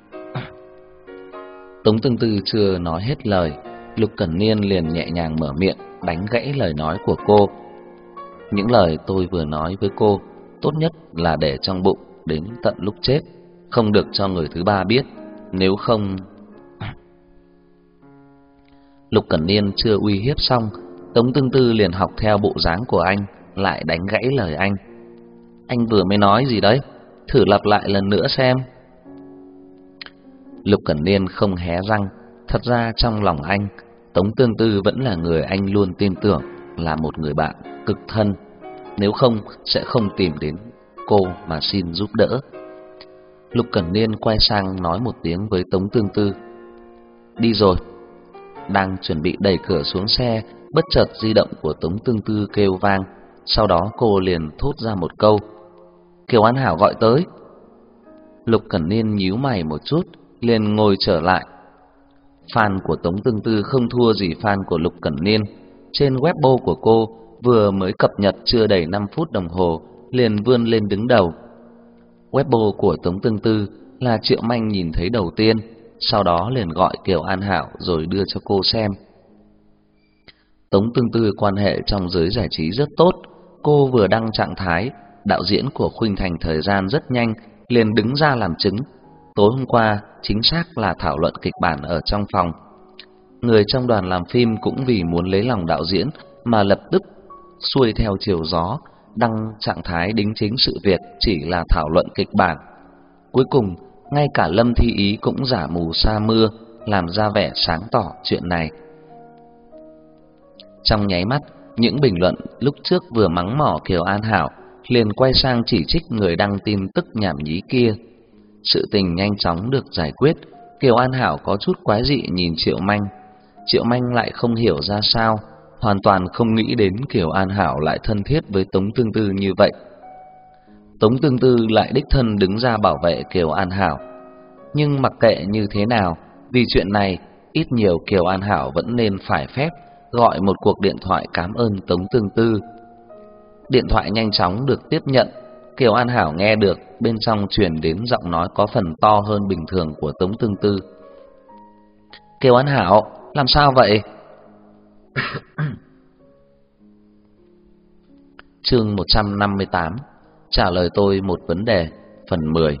A: Tống Tương Tư chưa nói hết lời, Lục Cẩn Niên liền nhẹ nhàng mở miệng đánh gãy lời nói của cô. Những lời tôi vừa nói với cô tốt nhất là để trong bụng đến tận lúc chết, không được cho người thứ ba biết, nếu không... Lục Cẩn Niên chưa uy hiếp xong, Tống Tương Tư liền học theo bộ dáng của anh, lại đánh gãy lời anh. Anh vừa mới nói gì đấy? thử lặp lại lần nữa xem. Lục Cẩn Niên không hé răng. Thật ra trong lòng anh, Tống Tương Tư vẫn là người anh luôn tin tưởng, là một người bạn cực thân. Nếu không sẽ không tìm đến cô mà xin giúp đỡ. Lục Cẩn Niên quay sang nói một tiếng với Tống Tương Tư: đi rồi. Đang chuẩn bị đẩy cửa xuống xe, bất chợt di động của Tống Tương Tư kêu vang. Sau đó cô liền thốt ra một câu: Kiều An Hảo gọi tới. Lục Cẩn Niên nhíu mày một chút, liền ngồi trở lại. Fan của Tống Tương Tư không thua gì fan của Lục Cẩn Niên. Trên Weibo của cô vừa mới cập nhật chưa đầy 5 phút đồng hồ, liền vươn lên đứng đầu. Weibo của Tống Tương Tư là Triệu Manh nhìn thấy đầu tiên, sau đó liền gọi Kiều An Hảo rồi đưa cho cô xem. Tống Tương Tư quan hệ trong giới giải trí rất tốt. Cô vừa đăng trạng thái, đạo diễn của Khuynh Thành thời gian rất nhanh liền đứng ra làm chứng. Tối hôm qua chính xác là thảo luận kịch bản ở trong phòng. Người trong đoàn làm phim cũng vì muốn lấy lòng đạo diễn mà lập tức xuôi theo chiều gió, đăng trạng thái đính chính sự việc chỉ là thảo luận kịch bản. Cuối cùng ngay cả Lâm Thi Ý cũng giả mù sa mưa, làm ra vẻ sáng tỏ chuyện này. Trong nháy mắt, những bình luận lúc trước vừa mắng mỏ Kiều An Hảo liền quay sang chỉ trích người đăng tin tức nhảm nhí kia. Sự tình nhanh chóng được giải quyết. Kiều An Hảo có chút quái dị nhìn Triệu Manh. Triệu Manh lại không hiểu ra sao, hoàn toàn không nghĩ đến Kiều An Hảo lại thân thiết với Tống Tương Tư như vậy. Tống Tương Tư lại đích thân đứng ra bảo vệ Kiều An Hảo. Nhưng mặc kệ như thế nào, vì chuyện này, ít nhiều Kiều An Hảo vẫn nên phải phép gọi một cuộc điện thoại cảm ơn Tống Tương Tư. Điện thoại nhanh chóng được tiếp nhận. Kiều An Hảo nghe được bên trong truyền đến giọng nói có phần to hơn bình thường của Tống Tương Tư. Kiều An Hảo, làm sao vậy? Chương 158, trả lời tôi một vấn đề, phần 10.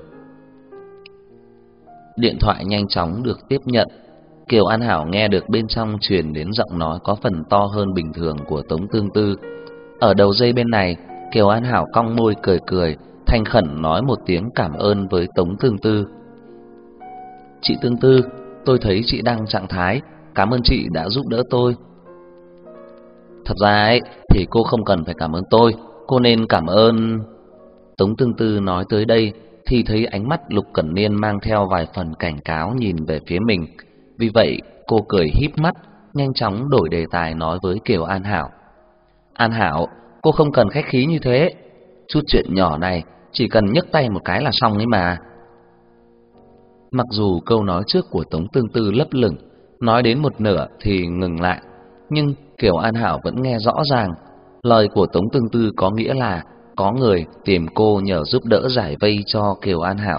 A: Điện thoại nhanh chóng được tiếp nhận. Kiều An Hảo nghe được bên trong truyền đến giọng nói có phần to hơn bình thường của Tống Tương Tư. Ở đầu dây bên này, Kiều An Hảo cong môi cười cười, thành khẩn nói một tiếng cảm ơn với Tống Tương Tư. Chị Tương Tư, tôi thấy chị đăng trạng thái, cảm ơn chị đã giúp đỡ tôi. Thật ra ấy, thì cô không cần phải cảm ơn tôi, cô nên cảm ơn... Tống Tương Tư nói tới đây thì thấy ánh mắt Lục Cẩn Niên mang theo vài phần cảnh cáo nhìn về phía mình. Vì vậy cô cười híp mắt, nhanh chóng đổi đề tài nói với Kiều An Hảo. An Hảo, cô không cần khách khí như thế. Chút chuyện nhỏ này chỉ cần nhấc tay một cái là xong ấy mà. Mặc dù câu nói trước của Tống Tương Tư lấp lửng, nói đến một nửa thì ngừng lại, nhưng Kiều An Hảo vẫn nghe rõ ràng. Lời của Tống Tương Tư có nghĩa là có người tìm cô nhờ giúp đỡ giải vây cho Kiều An Hảo.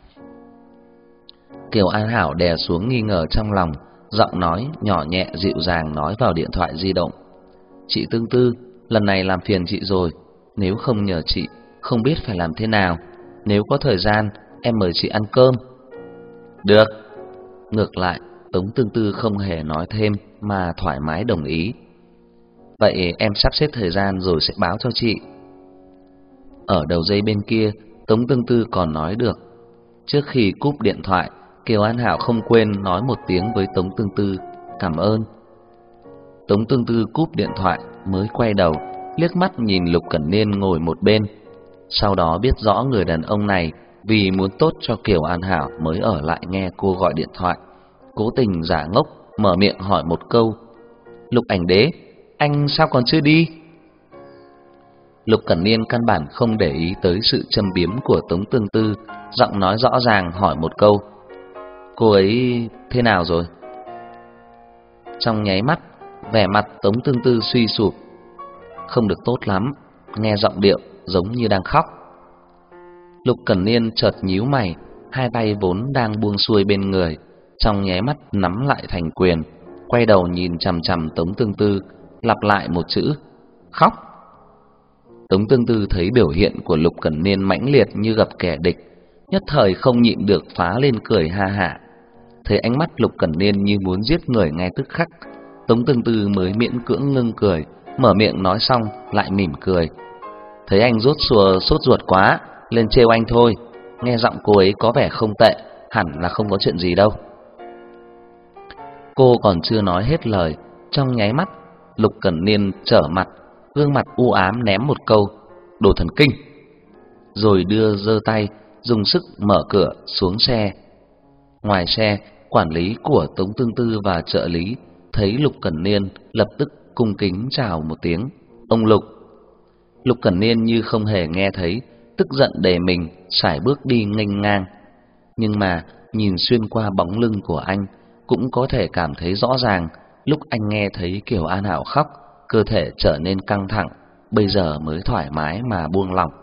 A: Kiều An Hảo đè xuống nghi ngờ trong lòng, giọng nói nhỏ nhẹ dịu dàng nói vào điện thoại di động. Chị Tương Tư, lần này làm phiền chị rồi. Nếu không nhờ chị, không biết phải làm thế nào. Nếu có thời gian, em mời chị ăn cơm. Được. Ngược lại, Tống Tương Tư không hề nói thêm mà thoải mái đồng ý. Vậy em sắp xếp thời gian rồi sẽ báo cho chị. Ở đầu dây bên kia, Tống Tương Tư còn nói được. Trước khi cúp điện thoại, Kiều An Hảo không quên nói một tiếng với Tống Tương Tư, cảm ơn. Tống Tương Tư cúp điện thoại mới quay đầu, liếc mắt nhìn Lục Cẩn Niên ngồi một bên. Sau đó biết rõ người đàn ông này vì muốn tốt cho Kiều An Hảo mới ở lại nghe cô gọi điện thoại. Cố tình giả ngốc, mở miệng hỏi một câu. Lục Ảnh Đế, anh sao còn chưa đi? Lục Cẩn Niên căn bản không để ý tới sự châm biếm của Tống Tương Tư, giọng nói rõ ràng hỏi một câu. Cô ấy thế nào rồi? Trong nháy mắt, vẻ mặt Tống Tương Tư suy sụp. Không được tốt lắm, nghe giọng điệu giống như đang khóc. Lục Cẩn Niên chợt nhíu mày, hai tay vốn đang buông xuôi bên người, trong nháy mắt nắm lại thành quyền, quay đầu nhìn chằm chằm Tống Tương Tư, lặp lại một chữ, khóc. Tống Tương Tư thấy biểu hiện của Lục Cẩn Niên mãnh liệt như gặp kẻ địch, nhất thời không nhịn được phá lên cười ha hả. Thấy ánh mắt Lục Cẩn Niên như muốn giết người ngay tức khắc, Tống Tương Tư mới miễn cưỡng ngưng cười, mở miệng nói xong lại mỉm cười. Thấy anh sốt ruột quá, lên trêu anh thôi, nghe giọng cô ấy có vẻ không tệ, hẳn là không có chuyện gì đâu. Cô còn chưa nói hết lời, trong nháy mắt, Lục Cẩn Niên trở mặt, gương mặt u ám ném một câu: "Đồ thần kinh!" Rồi giơ tay, dùng sức mở cửa xuống xe. Ngoài xe, quản lý của Tống Tương Tư và trợ lý thấy Lục Cẩn Niên lập tức cung kính chào một tiếng: "Ông Lục." Lục Cẩn Niên như không hề nghe thấy, tức giận đè mình, sải bước đi nghênh ngang. Nhưng mà nhìn xuyên qua bóng lưng của anh, cũng có thể cảm thấy rõ ràng, lúc anh nghe thấy Kiều An Hảo khóc, cơ thể trở nên căng thẳng, bây giờ mới thoải mái mà buông lỏng.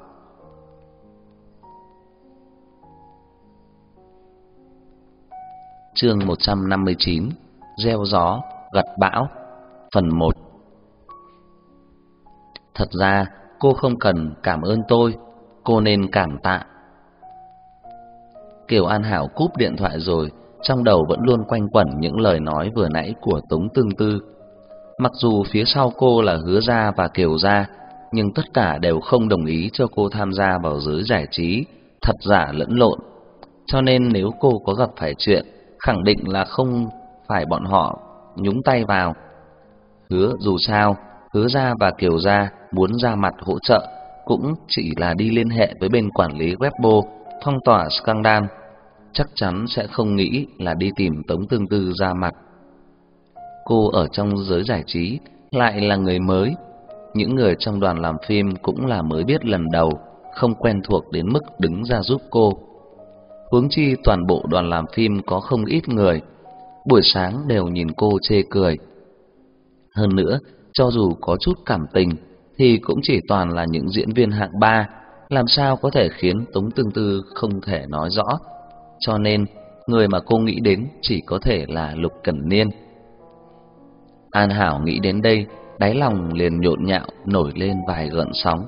A: Chương 159: Gieo gió, gặt bão. Phần 1. Thật ra cô không cần cảm ơn tôi, cô nên cảm tạ. Kiều An Hảo cúp điện thoại rồi, trong đầu vẫn luôn quanh quẩn những lời nói vừa nãy của Tống Tương Tư. Mặc dù phía sau cô là Hứa gia và Kiều gia, nhưng tất cả đều không đồng ý cho cô tham gia vào giới giải trí, thật giả lẫn lộn. Cho nên nếu cô có gặp phải chuyện, khẳng định là không phải bọn họ nhúng tay vào. Dù sao, Hứa gia và Kiều gia muốn ra mặt hỗ trợ cũng chỉ là đi liên hệ với bên quản lý Weibo phong tỏa scandal, chắc chắn sẽ không nghĩ là đi tìm Tống Tương Tư ra mặt. Cô ở trong giới giải trí lại là người mới, những người trong đoàn làm phim cũng là mới biết lần đầu, không quen thuộc đến mức đứng ra giúp cô. Huống chi toàn bộ đoàn làm phim có không ít người, buổi sáng đều nhìn cô chê cười. Hơn nữa, cho dù có chút cảm tình thì cũng chỉ toàn là những diễn viên hạng ba, làm sao có thể khiến Tống Tương Tư không thể nói rõ. Cho nên, người mà cô nghĩ đến chỉ có thể là Lục Cẩn Niên. An Hảo nghĩ đến đây, đáy lòng liền nhộn nhạo nổi lên vài gợn sóng.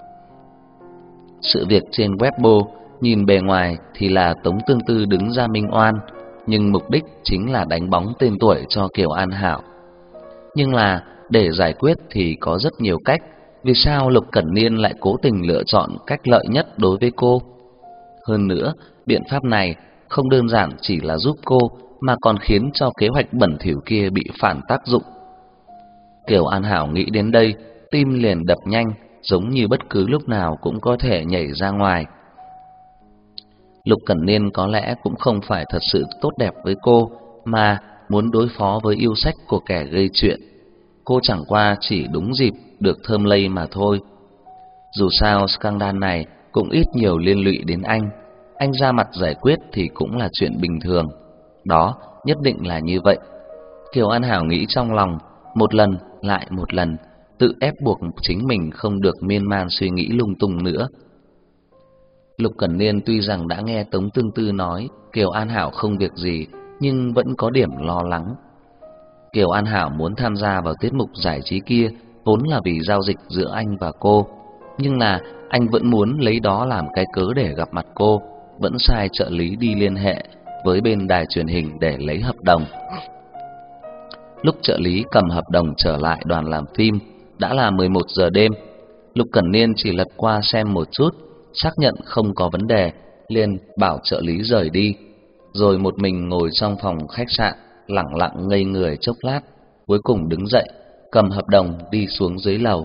A: Sự việc trên Weibo nhìn bề ngoài thì là Tống Tương Tư đứng ra minh oan, nhưng mục đích chính là đánh bóng tên tuổi cho Kiều An Hảo. Nhưng là để giải quyết thì có rất nhiều cách, vì sao Lục Cẩn Niên lại cố tình lựa chọn cách lợi nhất đối với cô? Hơn nữa, biện pháp này không đơn giản chỉ là giúp cô mà còn khiến cho kế hoạch bẩn thỉu kia bị phản tác dụng. Kiều An Hảo nghĩ đến đây, tim liền đập nhanh, giống như bất cứ lúc nào cũng có thể nhảy ra ngoài. Lục Cẩn Niên có lẽ cũng không phải thật sự tốt đẹp với cô, mà muốn đối phó với yêu sách của kẻ gây chuyện. Cô chẳng qua chỉ đúng dịp được thơm lây mà thôi. Dù sao scandal này cũng ít nhiều liên lụy đến anh ra mặt giải quyết thì cũng là chuyện bình thường. Đó, nhất định là như vậy. Kiều An Hảo nghĩ trong lòng, một lần lại một lần, tự ép buộc chính mình không được miên man suy nghĩ lung tung nữa. Lục Cẩn Niên tuy rằng đã nghe Tống Tương Tư nói Kiều An Hảo không việc gì, nhưng vẫn có điểm lo lắng. Kiều An Hảo muốn tham gia vào tiết mục giải trí kia vốn là vì giao dịch giữa anh và cô, nhưng là anh vẫn muốn lấy đó làm cái cớ để gặp mặt cô, vẫn sai trợ lý đi liên hệ với bên đài truyền hình để lấy hợp đồng. Lúc trợ lý cầm hợp đồng trở lại đoàn làm phim, đã là 11 giờ đêm. Lục Cẩn Niên chỉ lật qua xem một chút, xác nhận không có vấn đề, liền bảo trợ lý rời đi, rồi một mình ngồi trong phòng khách sạn, lẳng lặng ngây người chốc lát, cuối cùng đứng dậy, cầm hợp đồng đi xuống dưới lầu.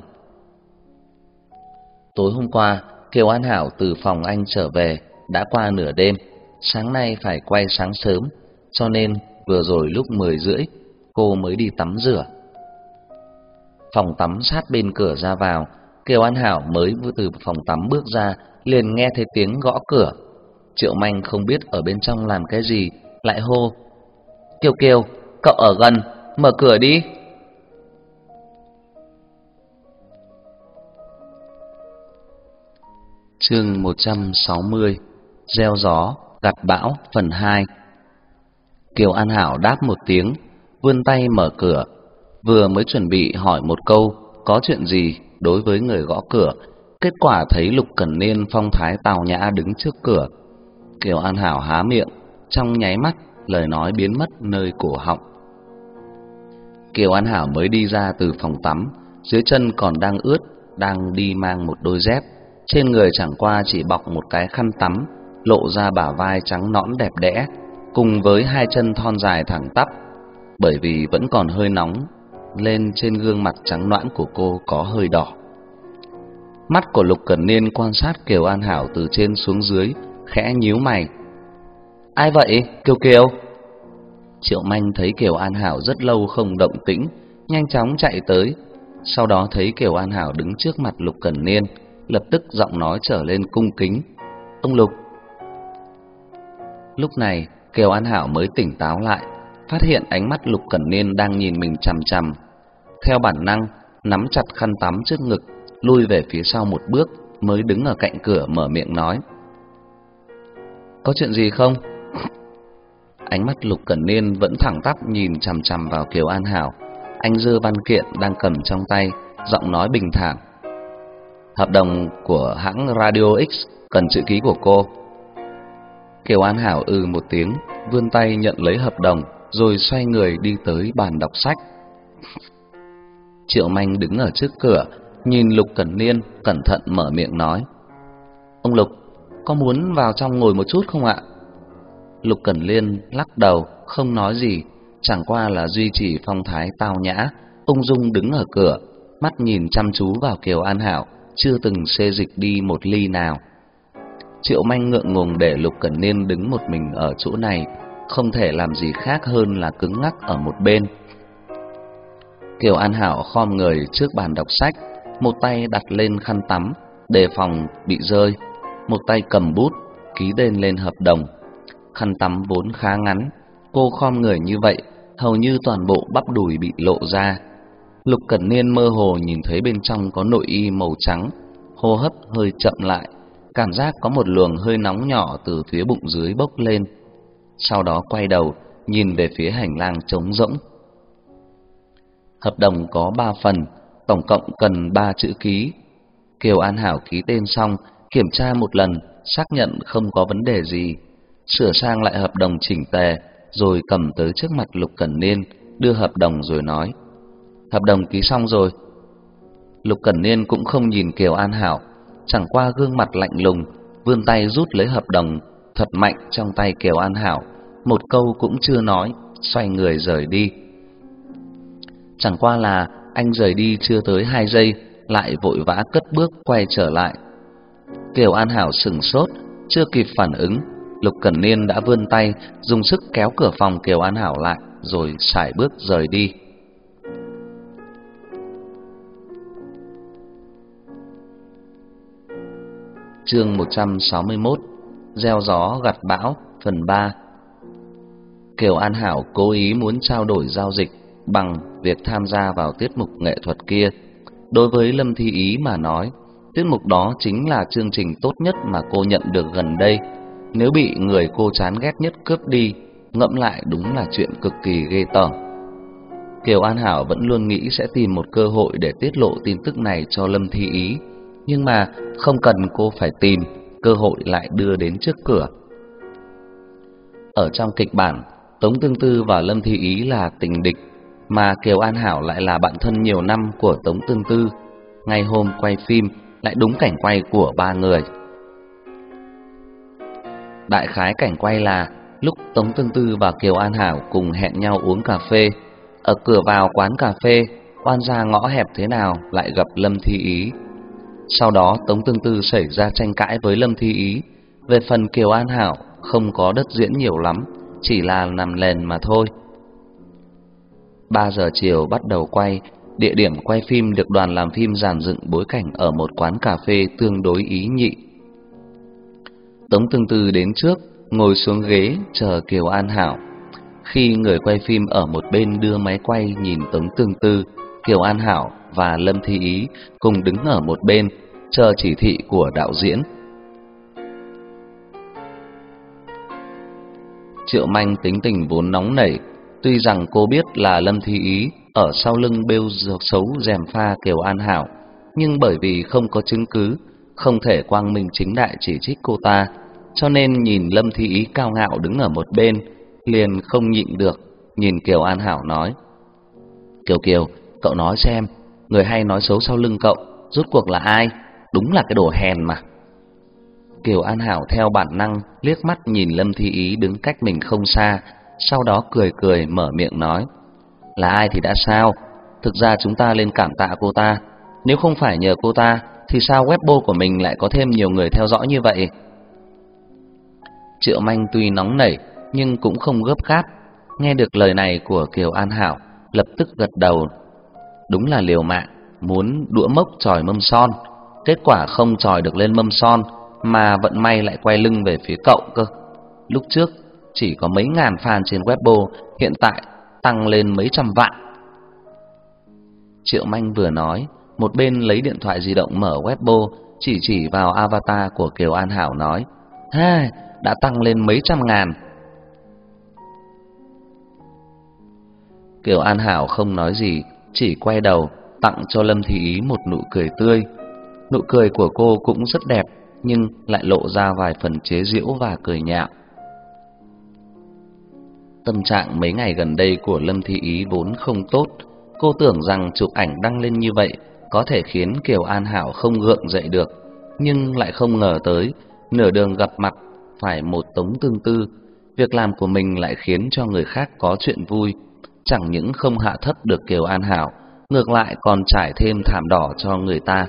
A: Tối hôm qua, Kiều An Hảo từ phòng anh trở về, đã qua nửa đêm, sáng nay phải quay sáng sớm, cho nên vừa rồi lúc 10:30 cô mới đi tắm rửa. Phòng tắm sát bên cửa ra vào, Kiều An Hảo mới vừa từ phòng tắm bước ra, liền nghe thấy tiếng gõ cửa. Triệu Manh không biết ở bên trong làm cái gì, lại hô: "Kiều Kiều, cậu ở gần, mở cửa đi." Chương 160: Gieo gió, gặt bão. Phần 2. Kiều An Hảo đáp một tiếng, vươn tay mở cửa. Vừa mới chuẩn bị hỏi một câu có chuyện gì đối với người gõ cửa, kết quả thấy Lục Cẩn Niên phong thái tào nhã đứng trước cửa. Kiều An Hảo há miệng, trong nháy mắt lời nói biến mất nơi cổ họng. Kiều An Hảo mới đi ra từ phòng tắm, dưới chân còn đang ướt, đang đi mang một đôi dép, trên người chẳng qua chỉ bọc một cái khăn tắm, lộ ra bả vai trắng nõn đẹp đẽ, cùng với hai chân thon dài thẳng tắp, bởi vì vẫn còn hơi nóng, lên trên gương mặt trắng nõn của cô có hơi đỏ. Mắt của Lục Cẩn Niên quan sát Kiều An Hảo từ trên xuống dưới, khẽ nhíu mày. Ai vậy, Kiều Kiều? Triệu Manh thấy Kiều An Hảo rất lâu không động tĩnh, nhanh chóng chạy tới. Sau đó thấy Kiều An Hảo đứng trước mặt Lục Cẩn Niên, lập tức giọng nói trở lên cung kính. Ông Lục. Lúc này Kiều An Hảo mới tỉnh táo lại, phát hiện ánh mắt Lục Cẩn Niên đang nhìn mình chằm chằm. Theo bản năng, nắm chặt khăn tắm trước ngực, lui về phía sau một bước, mới đứng ở cạnh cửa mở miệng nói. Có chuyện gì không? Ánh mắt Lục Cẩn Niên vẫn thẳng tắp nhìn chằm chằm vào Kiều An Hảo. Anh giơ văn kiện đang cầm trong tay, giọng nói bình thản. Hợp đồng của hãng Radio X cần chữ ký của cô. Kiều An Hảo một tiếng, vươn tay nhận lấy hợp đồng, rồi xoay người đi tới bàn đọc sách. Triệu Manh đứng ở trước cửa, nhìn Lục Cẩn Niên, cẩn thận mở miệng nói. Ông Lục, có muốn vào trong ngồi một chút không ạ? Lục Cẩn Niên lắc đầu, không nói gì, chẳng qua là duy trì phong thái tao nhã, ung dung đứng ở cửa, mắt nhìn chăm chú vào Kiều An Hảo, chưa từng xê dịch đi một ly nào. Triệu Manh ngượng ngùng để Lục Cẩn Niên đứng một mình ở chỗ này, không thể làm gì khác hơn là cứng ngắc ở một bên. Kiều An Hảo khom người trước bàn đọc sách, một tay đặt lên khăn tắm, đề phòng bị rơi, một tay cầm bút, ký tên lên hợp đồng. Khăn tắm vốn khá ngắn, cô khom người như vậy, hầu như toàn bộ bắp đùi bị lộ ra. Lục Cẩn Niên mơ hồ nhìn thấy bên trong có nội y màu trắng, hô hấp hơi chậm lại, cảm giác có một luồng hơi nóng nhỏ từ phía bụng dưới bốc lên. Sau đó quay đầu, nhìn về phía hành lang trống rỗng. Hợp đồng có 3 phần, tổng cộng cần 3 chữ ký. Kiều An Hảo ký tên xong, kiểm tra một lần, xác nhận không có vấn đề gì, sửa sang lại hợp đồng chỉnh tề, rồi cầm tới trước mặt Lục Cẩn Niên, đưa hợp đồng rồi nói. Hợp đồng ký xong rồi. Lục Cẩn Niên cũng không nhìn Kiều An Hảo, chẳng qua gương mặt lạnh lùng, vươn tay rút lấy hợp đồng, thật mạnh trong tay Kiều An Hảo, một câu cũng chưa nói, xoay người rời đi. Chẳng qua là anh rời đi chưa tới 2 giây, lại vội vã cất bước quay trở lại. Kiều An Hảo sững sốt, chưa kịp phản ứng, Lục Cẩn Niên đã vươn tay, dùng sức kéo cửa phòng Kiều An Hảo lại, rồi sải bước rời đi. Chương 161: Gieo gió gặt bão, phần 3. Kiều An Hảo cố ý muốn trao đổi giao dịch bằng việc tham gia vào tiết mục nghệ thuật kia. Đối với Lâm Thi Ý mà nói, tiết mục đó chính là chương trình tốt nhất mà cô nhận được gần đây. Nếu bị người cô chán ghét nhất cướp đi, ngẫm lại đúng là chuyện cực kỳ ghê tởm. Kiều An Hảo vẫn luôn nghĩ sẽ tìm một cơ hội để tiết lộ tin tức này cho Lâm Thi Ý, nhưng mà không cần cô phải tìm, cơ hội lại đưa đến trước cửa. Ở trong kịch bản, Tống Tương Tư và Lâm Thi Ý là tình địch, mà Kiều An Hảo lại là bạn thân nhiều năm của Tống Tương Tư. Ngày hôm quay phim lại đúng cảnh quay của 3 người. Đại khái cảnh quay là lúc Tống Tương Tư và Kiều An Hảo cùng hẹn nhau uống cà phê. Ở cửa vào quán cà phê, oan ra ngõ hẹp thế nào lại gặp Lâm Thi Ý. Sau đó Tống Tương Tư xảy ra tranh cãi với Lâm Thi Ý. Về phần Kiều An Hảo không có đất diễn nhiều lắm, chỉ là nằm lèn mà thôi. 3 giờ chiều bắt đầu quay. Địa điểm quay phim được đoàn làm phim dàn dựng bối cảnh ở một quán cà phê tương đối ý nhị. Tống Tương Tư đến trước, ngồi xuống ghế chờ Kiều An Hảo. Khi người quay phim ở một bên đưa máy quay nhìn Tống Tương Tư, Kiều An Hảo và Lâm Thi Ý cùng đứng ở một bên chờ chỉ thị của đạo diễn. Triệu Manh tính tình vốn nóng nảy, tuy rằng cô biết là Lâm Thi Ý ở sau lưng bêu xấu gièm pha Kiều An Hảo, nhưng bởi vì không có chứng cứ, không thể quang minh chính đại chỉ trích cô ta, cho nên nhìn Lâm Thi Ý cao ngạo đứng ở một bên, liền không nhịn được, nhìn Kiều An Hảo nói. Kiều Kiều, cậu nói xem, người hay nói xấu sau lưng cậu, rốt cuộc là ai? Đúng là cái đồ hèn mà. Kiều An Hảo theo bản năng liếc mắt nhìn Lâm Thi Ý đứng cách mình không xa, sau đó cười cười mở miệng nói: "Là ai thì đã sao? Thực ra chúng ta nên cảm tạ cô ta. Nếu không phải nhờ cô ta thì sao Weibo của mình lại có thêm nhiều người theo dõi như vậy?" Triệu Manh tuy nóng nảy nhưng cũng không gấp gáp, nghe được lời này của Kiều An Hảo, lập tức gật đầu. Đúng là liều mạng, muốn đũa mốc chòi mâm son, kết quả không chòi được lên mâm son mà vận may lại quay lưng về phía cậu cơ. Lúc trước chỉ có mấy ngàn fan trên Weibo, hiện tại tăng lên mấy trăm vạn. Triệu Manh vừa nói, một bên lấy điện thoại di động mở Weibo, chỉ vào avatar của Kiều An Hảo nói: "Ha, đã tăng lên mấy trăm ngàn." Kiều An Hảo không nói gì, chỉ quay đầu tặng cho Lâm Thi Ý một nụ cười tươi. Nụ cười của cô cũng rất đẹp, nhưng lại lộ ra vài phần chế giễu và cười nhạo. Tâm trạng mấy ngày gần đây của Lâm Thi Ý vốn không tốt. Cô tưởng rằng chụp ảnh đăng lên như vậy có thể khiến Kiều An Hảo không gượng dậy được, nhưng lại không ngờ tới nửa đường gặp mặt phải một Tống Tương Tư. Việc làm của mình lại khiến cho người khác có chuyện vui, chẳng những không hạ thấp được Kiều An Hảo, ngược lại còn trải thêm thảm đỏ cho người ta.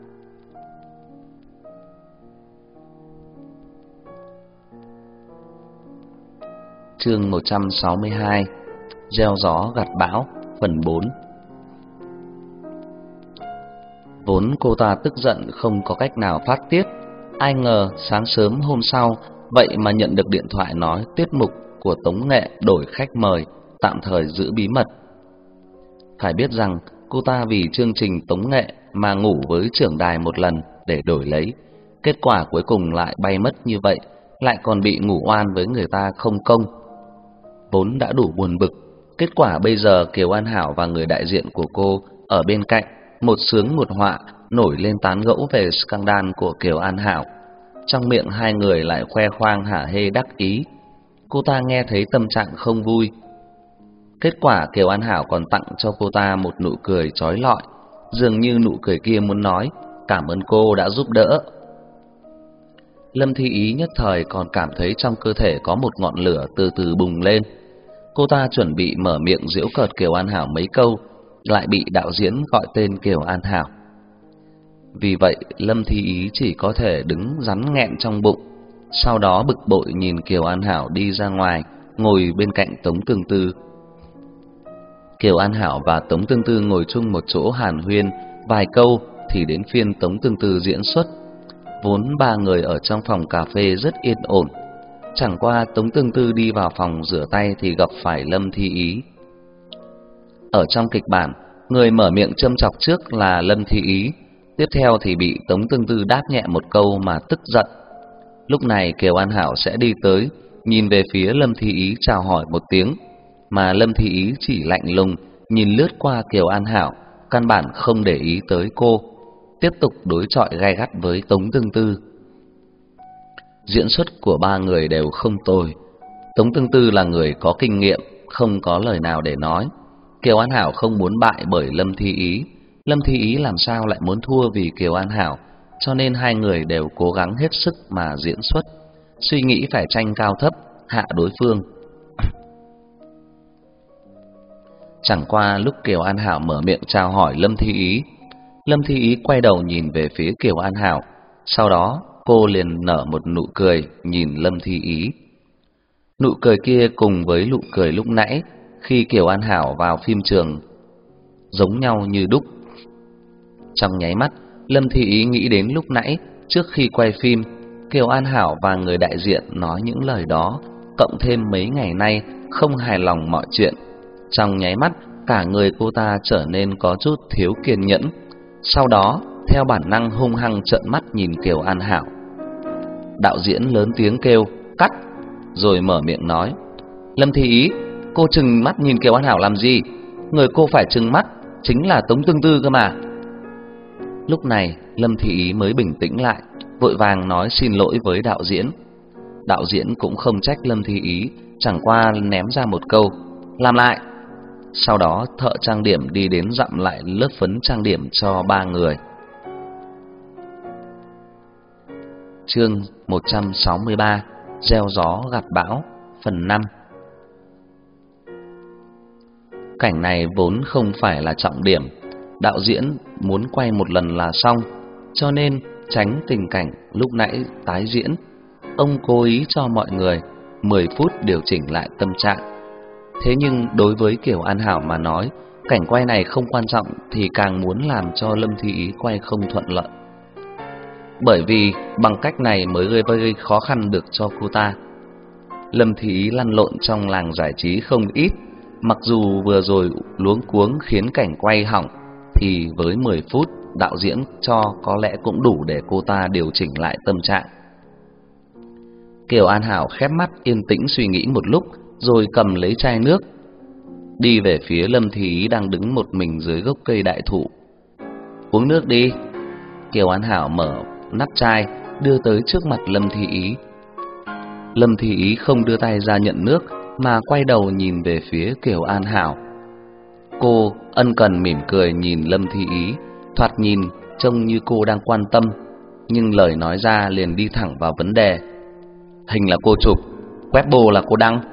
A: Chương 162: Gieo gió gặt bão, phần 4. Vốn cô ta tức giận không có cách nào phát tiết, ai ngờ sáng sớm hôm sau vậy mà nhận được điện thoại nói tiết mục của Tống Nghệ đổi khách mời, tạm thời giữ bí mật. Phải biết rằng cô ta vì chương trình Tống Nghệ mà ngủ với trưởng đài một lần để đổi lấy, kết quả cuối cùng lại bay mất như vậy, lại còn bị ngủ oan với người ta không công. Vốn đã đủ buồn bực, kết quả bây giờ Kiều An Hảo và người đại diện của cô ở bên cạnh, một sướng một họa nổi lên tán gẫu về scandal của Kiều An Hảo. Trong miệng hai người lại khoe khoang hả hê đắc ý. Cô ta nghe thấy tâm trạng không vui. Kết quả Kiều An Hảo còn tặng cho cô ta một nụ cười chói lọi, dường như nụ cười kia muốn nói cảm ơn cô đã giúp đỡ. Lâm Thi Ý nhất thời còn cảm thấy trong cơ thể có một ngọn lửa từ từ bùng lên. Cô ta chuẩn bị mở miệng giễu cợt Kiều An Hảo mấy câu, lại bị đạo diễn gọi tên Kiều An Hảo. Vì vậy Lâm Thi Ý chỉ có thể đứng rắn nghẹn trong bụng, sau đó bực bội nhìn Kiều An Hảo đi ra ngoài, ngồi bên cạnh Tống Tương Tư. Kiều An Hảo và Tống Tương Tư ngồi chung một chỗ hàn huyên vài câu thì đến phiên Tống Tương Tư diễn xuất. Vốn ba người ở trong phòng cà phê rất yên ổn, chẳng qua Tống Tương Tư đi vào phòng rửa tay thì gặp phải Lâm Thi Ý. Ở trong kịch bản, người mở miệng châm chọc trước là Lâm Thi Ý, tiếp theo thì bị Tống Tương Tư đáp nhẹ một câu mà tức giận. Lúc này Kiều An Hảo sẽ đi tới, nhìn về phía Lâm Thi Ý chào hỏi một tiếng, mà Lâm Thi Ý chỉ lạnh lùng nhìn lướt qua Kiều An Hảo, căn bản không để ý tới cô, tiếp tục đối chọi gay gắt với Tống Tương Tư. Diễn xuất của ba người đều không tồi. Tống Tương Tư là người có kinh nghiệm, không có lời nào để nói. Kiều An Hảo không muốn bại bởi Lâm Thi Ý, Lâm Thi Ý làm sao lại muốn thua vì Kiều An Hảo, cho nên hai người đều cố gắng hết sức mà diễn xuất, suy nghĩ phải tranh cao thấp, hạ đối phương. Chẳng qua lúc Kiều An Hảo mở miệng chào hỏi Lâm Thi Ý, Lâm Thi Ý quay đầu nhìn về phía Kiều An Hảo, sau đó cô liền nở một nụ cười nhìn Lâm Thi Ý. Nụ cười kia cùng với nụ cười lúc nãy khi Kiều An Hảo vào phim trường giống nhau như đúc. Trong nháy mắt, Lâm Thi Ý nghĩ đến lúc nãy trước khi quay phim, Kiều An Hảo và người đại diện nói những lời đó, cộng thêm mấy ngày nay không hài lòng mọi chuyện. Trong nháy mắt, cả người cô ta trở nên có chút thiếu kiên nhẫn. Sau đó, theo bản năng hung hăng trợn mắt nhìn Kiều An Hảo. Đạo diễn lớn tiếng kêu cắt, rồi mở miệng nói: Lâm Thi Ý, cô trừng mắt nhìn Kiều An Hảo làm gì? Người cô phải trừng mắt chính là Tống Tương Tư cơ mà. Lúc này Lâm Thi Ý mới bình tĩnh lại, vội vàng nói xin lỗi với đạo diễn. Đạo diễn cũng không trách Lâm Thi Ý, chẳng qua ném ra một câu làm lại. Sau đó thợ trang điểm đi đến dặm lại lớp phấn trang điểm cho ba người. Chương 163 Gieo gió gặt bão phần 5. Cảnh này vốn không phải là trọng điểm, đạo diễn muốn quay một lần là xong, cho nên tránh tình cảnh lúc nãy tái diễn, ông cố ý cho mọi người 10 phút điều chỉnh lại tâm trạng. Thế nhưng đối với Kiều An Hảo mà nói, cảnh quay này không quan trọng thì càng muốn làm cho Lâm Thi Ý quay không thuận lợi. Bởi vì bằng cách này mới gây khó khăn được cho cô ta. Lâm Thi Ý lăn lộn trong làng giải trí không ít, mặc dù vừa rồi luống cuống khiến cảnh quay hỏng, thì với 10 phút đạo diễn cho có lẽ cũng đủ để cô ta điều chỉnh lại tâm trạng. Kiều An Hảo khép mắt yên tĩnh suy nghĩ một lúc, rồi cầm lấy chai nước, đi về phía Lâm Thi Ý đang đứng một mình dưới gốc cây đại thụ. Uống nước đi. Kiều An Hảo mở nắp chai, đưa tới trước mặt Lâm Thi Ý. Lâm Thi Ý không đưa tay ra nhận nước, mà quay đầu nhìn về phía Kiều An Hảo. Cô ân cần mỉm cười nhìn Lâm Thi Ý, thoạt nhìn trông như cô đang quan tâm, nhưng lời nói ra liền đi thẳng vào vấn đề. Hình là cô chụp, Weibo là cô đăng.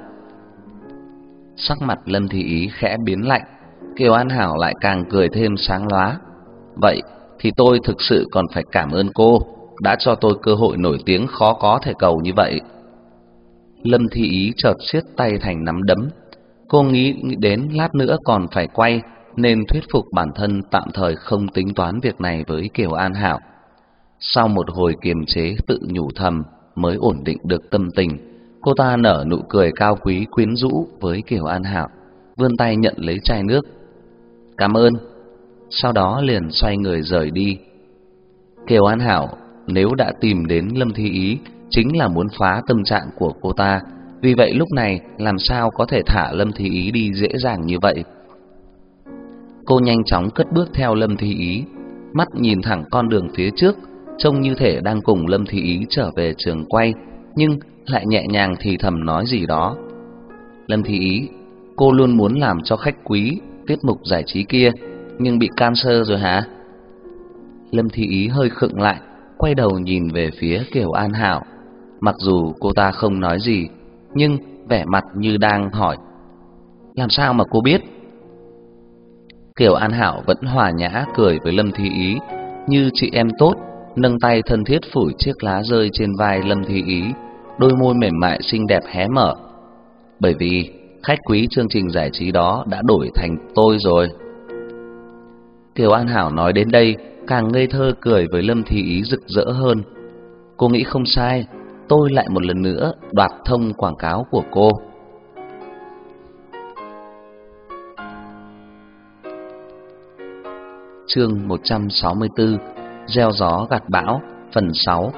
A: Sắc mặt Lâm Thi Ý khẽ biến lạnh, Kiều An Hảo lại càng cười thêm sáng lóa. Vậy thì tôi thực sự còn phải cảm ơn cô đã cho tôi cơ hội nổi tiếng khó có thể cầu như vậy. Lâm Thi Ý chợt siết tay thành nắm đấm. Cô nghĩ đến lát nữa còn phải quay, nên thuyết phục bản thân tạm thời không tính toán việc này với Kiều An Hảo. Sau một hồi kiềm chế tự nhủ thầm mới ổn định được tâm tình, cô ta nở nụ cười cao quý quyến rũ với Kiều An Hảo, vươn tay nhận lấy chai nước. Cảm ơn. Sau đó liền xoay người rời đi. Kiều An Hảo nếu đã tìm đến Lâm Thi Ý chính là muốn phá tâm trạng của cô ta, vì vậy lúc này làm sao có thể thả Lâm Thi Ý đi dễ dàng như vậy. Cô nhanh chóng cất bước theo Lâm Thi Ý, mắt nhìn thẳng con đường phía trước, trông như thể đang cùng Lâm Thi Ý trở về trường quay, nhưng lại nhẹ nhàng thì thầm nói gì đó. Lâm Thi Ý, cô luôn muốn làm cho khách quý tiết mục giải trí kia, nhưng bị cancer rồi hả? Lâm Thi Ý hơi khựng lại, quay đầu nhìn về phía Kiều An Hảo. Mặc dù cô ta không nói gì, nhưng vẻ mặt như đang hỏi. Làm sao mà cô biết? Kiều An Hảo vẫn hòa nhã cười với Lâm Thi Ý như chị em tốt, nâng tay thân thiết phủi chiếc lá rơi trên vai Lâm Thi Ý, đôi môi mềm mại xinh đẹp hé mở. Bởi vì khách quý chương trình giải trí đó đã đổi thành tôi rồi. Kiều An Hảo nói đến đây càng ngây thơ cười với Lâm Thi Ý rực rỡ hơn. Cô nghĩ không sai, tôi lại một lần nữa đoạt thông quảng cáo của cô. Chương 164 Gieo gió gặt bão phần 6.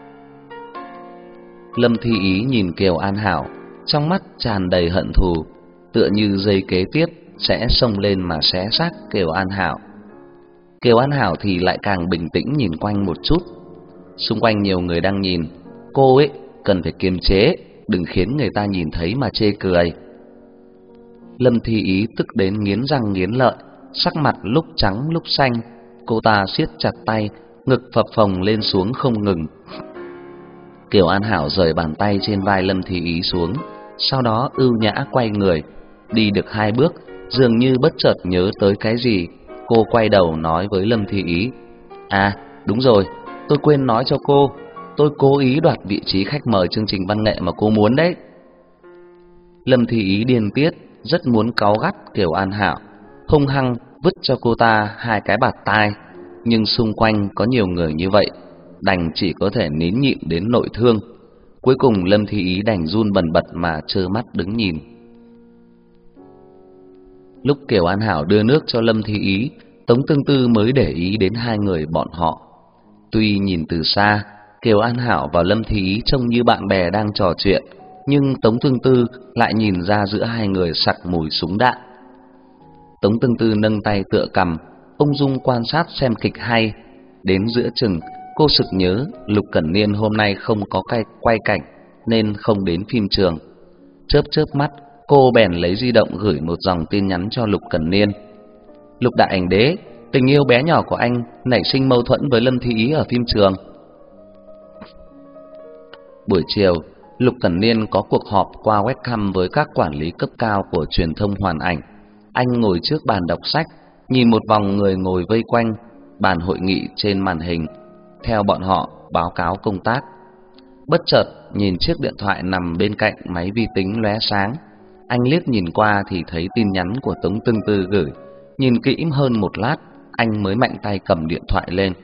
A: Lâm Thi Ý nhìn Kiều An Hảo, trong mắt tràn đầy hận thù, tựa như giây kế tiếp sẽ xông lên mà xé xác Kiều An Hảo. Kiều An Hảo thì lại càng bình tĩnh nhìn quanh một chút. Xung quanh nhiều người đang nhìn, cô ấy cần phải kiềm chế, đừng khiến người ta nhìn thấy mà chê cười. Lâm Thi Ý tức đến nghiến răng nghiến lợi, sắc mặt lúc trắng lúc xanh, cô ta siết chặt tay, ngực phập phồng lên xuống không ngừng. Kiều An Hảo rời bàn tay trên vai Lâm Thi Ý xuống, sau đó ưu nhã quay người, đi được 2 bước, dường như bất chợt nhớ tới cái gì, cô quay đầu nói với Lâm Thi Ý. À, đúng rồi, tôi quên nói cho cô, tôi cố ý đoạt vị trí khách mời chương trình văn nghệ mà cô muốn đấy. Lâm Thi Ý điên tiết, rất muốn cáu gắt Kiều An Hảo, hung hăng vứt cho cô ta 2 cái bạt tai, nhưng xung quanh có nhiều người như vậy, đành chỉ có thể nín nhịn đến nội thương. Cuối cùng Lâm Thi Ý đành run bần bật mà trơ mắt đứng nhìn. Lúc Kiều An Hảo đưa nước cho Lâm Thi Ý, Tống Tương Tư mới để ý đến 2 người bọn họ. Tuy nhìn từ xa, Kiều An Hảo và Lâm Thi Ý trông như bạn bè đang trò chuyện, nhưng Tống Tương Tư lại nhìn ra giữa 2 người sặc mùi súng đạn. Tống Tương Tư nâng tay tựa cằm, ung dung quan sát xem kịch hay. Đến giữa chừng, cô sực nhớ Lục Cẩn Niên hôm nay không có quay cảnh nên không đến phim trường. Chớp chớp mắt, cô bèn lấy di động gửi một dòng tin nhắn cho Lục Cẩn Niên. Lục đại ảnh đế, tình yêu bé nhỏ của anh nảy sinh mâu thuẫn với Lâm Thi Ý ở phim trường. Buổi chiều, Lục Cẩn Niên có cuộc họp qua webcam với các quản lý cấp cao của truyền thông Hoàn Ảnh. Anh ngồi trước bàn đọc sách, nhìn một vòng người ngồi vây quanh bàn hội nghị trên màn hình, theo bọn họ báo cáo công tác. Bất chợt nhìn chiếc điện thoại nằm bên cạnh máy vi tính lóe sáng, anh liếc nhìn qua thì thấy tin nhắn của Tống Tương Tư gửi. Nhìn kỹ hơn một lát, anh mới mạnh tay cầm điện thoại lên.